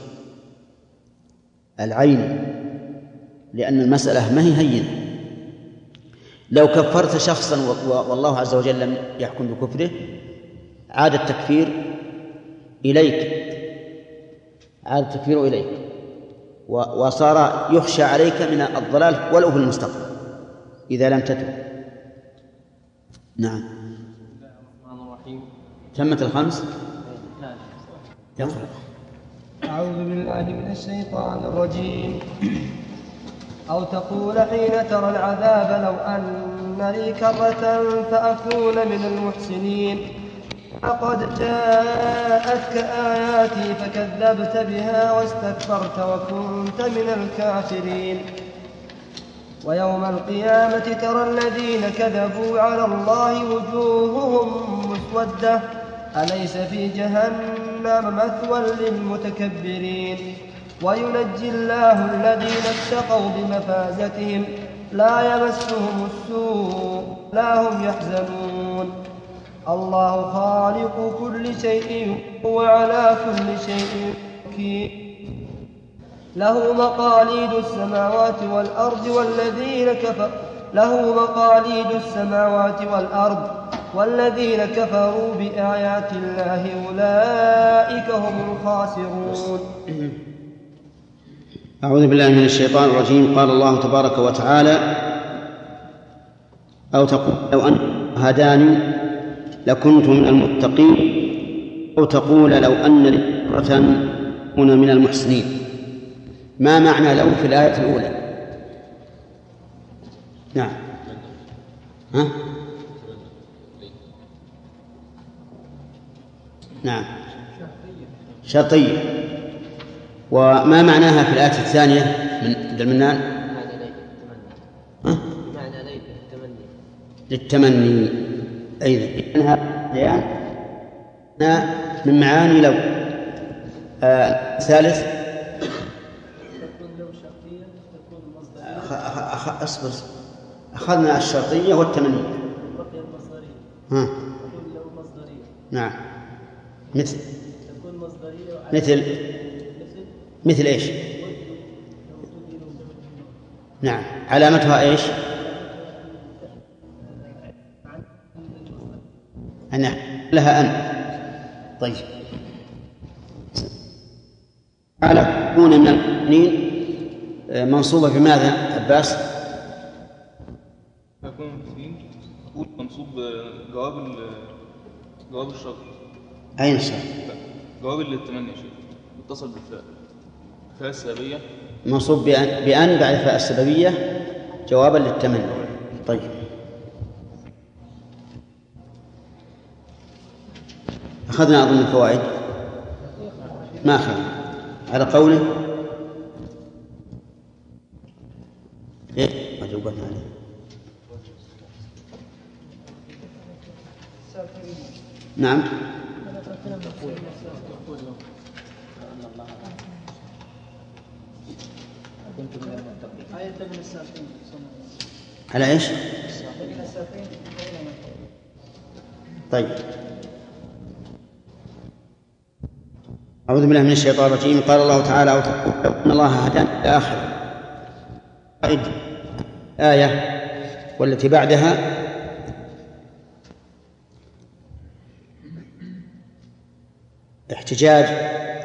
B: العيني، لأن المسألة ما هي هينة. لو كفرت شخصا والله عز وجل لم يحكم بكفره عاد التكفير إليك عاد التكفير إليك وصار يخشى عليك من الضلال ولو في المستقبل إذا لم تتب. نعم. تمت الخمس. يقرأ.
C: أعوذ بالله من الشيطان الرجيم. أو تقول حين ترى العذاب لو أن لي كرة فأكون من المحسنين. لقد جاءتك آياتي فكذبت بها واستكبرت وكنت من الكافرين. ويوم القيامة ترى الذين كذبوا على الله وجوههم مسودة أليس في جهنم مثوى للمتكبرين. وينجي الله الذين اتقوا بمفازتهم لا يمسهم السوء لا هم يحزنون. الله خالق كل شيء وعلى كل شيء وكيل. له مقاليد السماوات والأرض والذين كفروا له مقاليد السماوات والأرض والذين كفروا بآيات الله أولئك هم الخاسرون.
B: أعوذ بالله من الشيطان الرجيم. قال الله تبارك وتعالى: أو تقول لو أن هداني لكنت من المتقين. أو تقول لو أن لي كرة أكون من المحسنين. ما معنى لو في الآية الأولى؟ نعم. ها؟ نعم شرطية. وما معناها في الآية الثانية من المنان؟
I: معنى ليت التمني
B: للتمني أيضا. إنها يعني من معاني لو. آه ثالث أصبر أخذنا الشرطية والتمنية. ها. نعم. مثل مثل مثل إيش؟ نعم. علامتها إيش؟ أنا لها أن. طيب. على كون من المؤمنين منصوبة بماذا عباس؟
J: يكون منصوب جواب جواب الشرط.
B: أين الشرط؟
J: جواب للتمني يا شيخ متصل بالفاء فاء السببية
B: منصوب بأن, بأن بعد فاء السببية جوابا للتمني. طيب. أخذنا أظن الفوائد ما أخذ على قوله إيه ما جاوبنا عليه. نعم. على إيش؟ طيب. أعوذ بالله من الشيطان الرجيم. قال الله تعالى: أن الله هدانا إلى آخره. آية والتي بعدها احتجاج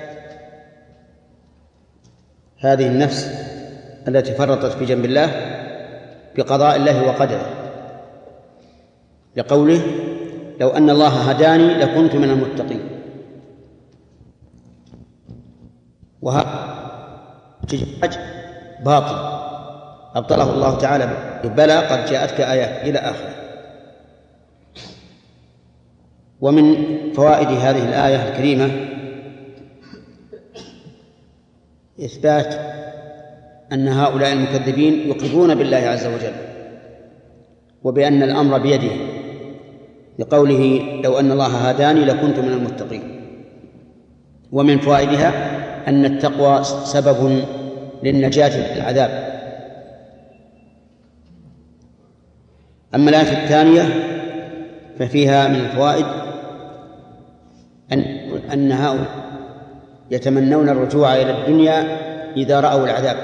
B: هذه النفس التي فرطت في جنب الله بقضاء الله وقدره، لقوله: لو أن الله هداني لكنت من المتقين. وهذا احتجاج باطل أبطله الله تعالى: بلى قد جاءتك آيات إلى آخره. ومن فوائد هذه الآية الكريمة إثبات أن هؤلاء المكذبين يقرون بالله عز وجل وبأن الأمر بيده، لقوله: لو أن الله هداني لكنت من المتقين. ومن فوائدها أن التقوى سبب للنجاة من العذاب. أما الآية الثانية ففيها من الفوائد أن أن هؤلاء يتمنون الرجوع إلى الدنيا إذا رأوا العذاب.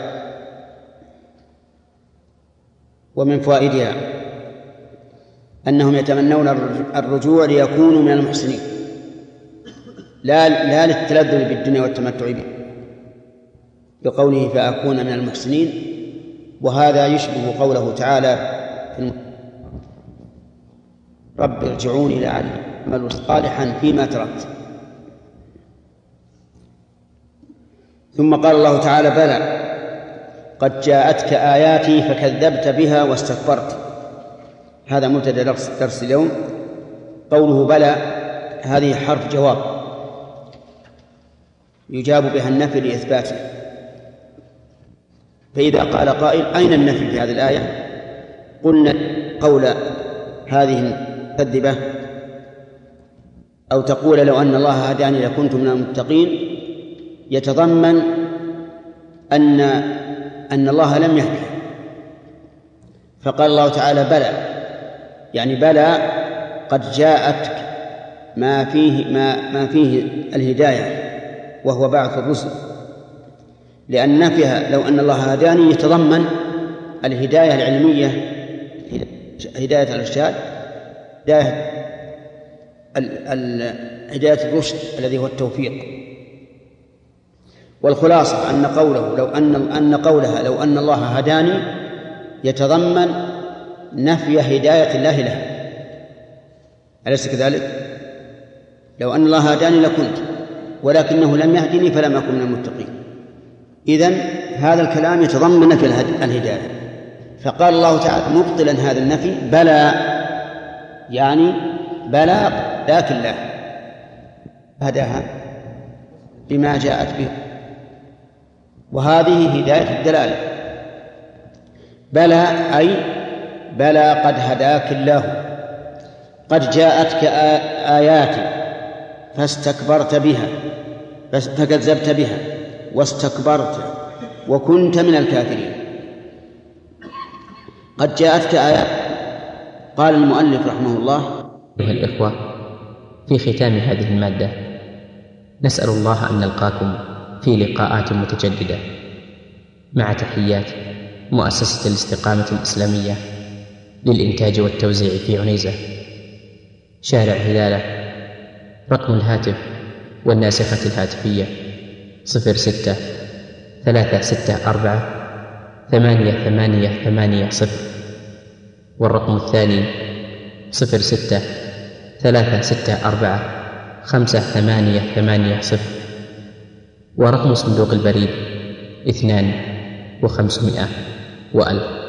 B: ومن فوائدها أنهم يتمنون الرجوع ليكونوا من المحسنين، لا لا للتلذذ بالدنيا والتمتع به، بقوله فأكون من المحسنين، وهذا يشبه قوله تعالى في رب ارجعوني لعلي أعمل صالحا فيما تركت. ثم قال الله تعالى بلى قد جاءتك آياتي فكذبت بها واستكبرت. هذا مبتدأ درس اليوم. قوله بلى هذه حرف جواب يجاب بها النفي لإثباته. فإذا قال قائل أين النفي في هذه الآية؟ قلنا قول هذه المكذبة أو تقول لو أن الله هداني لكنت من المتقين يتضمن أن أن الله لم يهده، فقال الله تعالى بلى، يعني بلى قد جاءتك ما فيه ما ما فيه الهداية وهو بعث الرسل، لأن نفيها لو أن الله هداني يتضمن الهداية العلمية، هداية الإرشاد، هداية هداية الرشد الذي هو التوفيق. والخلاصة أن قوله لو أن أن قولها لو أن الله هداني يتضمن نفي هداية الله لها، أليس كذلك؟ لو أن الله هداني لكنت، ولكنه لم يهدني فلم أكن من المتقين. إذن هذا الكلام يتضمن نفي الهداية. فقال الله تعالى مبطلا هذا النفي بلى، يعني بلى لكن لا هداها بما جاءت به، وهذه هداية الدلالة. بلى أي بلى قد هداك الله، قد جاءتك آياتي فاستكبرت بها فكذبت بها واستكبرت وكنت من الكافرين. قد جاءتك آيات. قال المؤلف رحمه الله:
A: أيها الإخوة، في ختام هذه المادة نسأل الله أن نلقاكم في لقاءات متجددة، مع تحيات مؤسسة الاستقامة الإسلامية للإنتاج والتوزيع في عنيزة، شارع هلالة. رقم الهاتف والناسخة الهاتفية صفر ستة ثلاثة ستة أربعة ثمانية ثمانية ثمانية صفر، والرقم الثاني صفر ستة ثلاثة ستة أربعة خمسة ثمانية ثمانية صفر، ورقم صندوق البريد اثنان وخمسمائة وألف.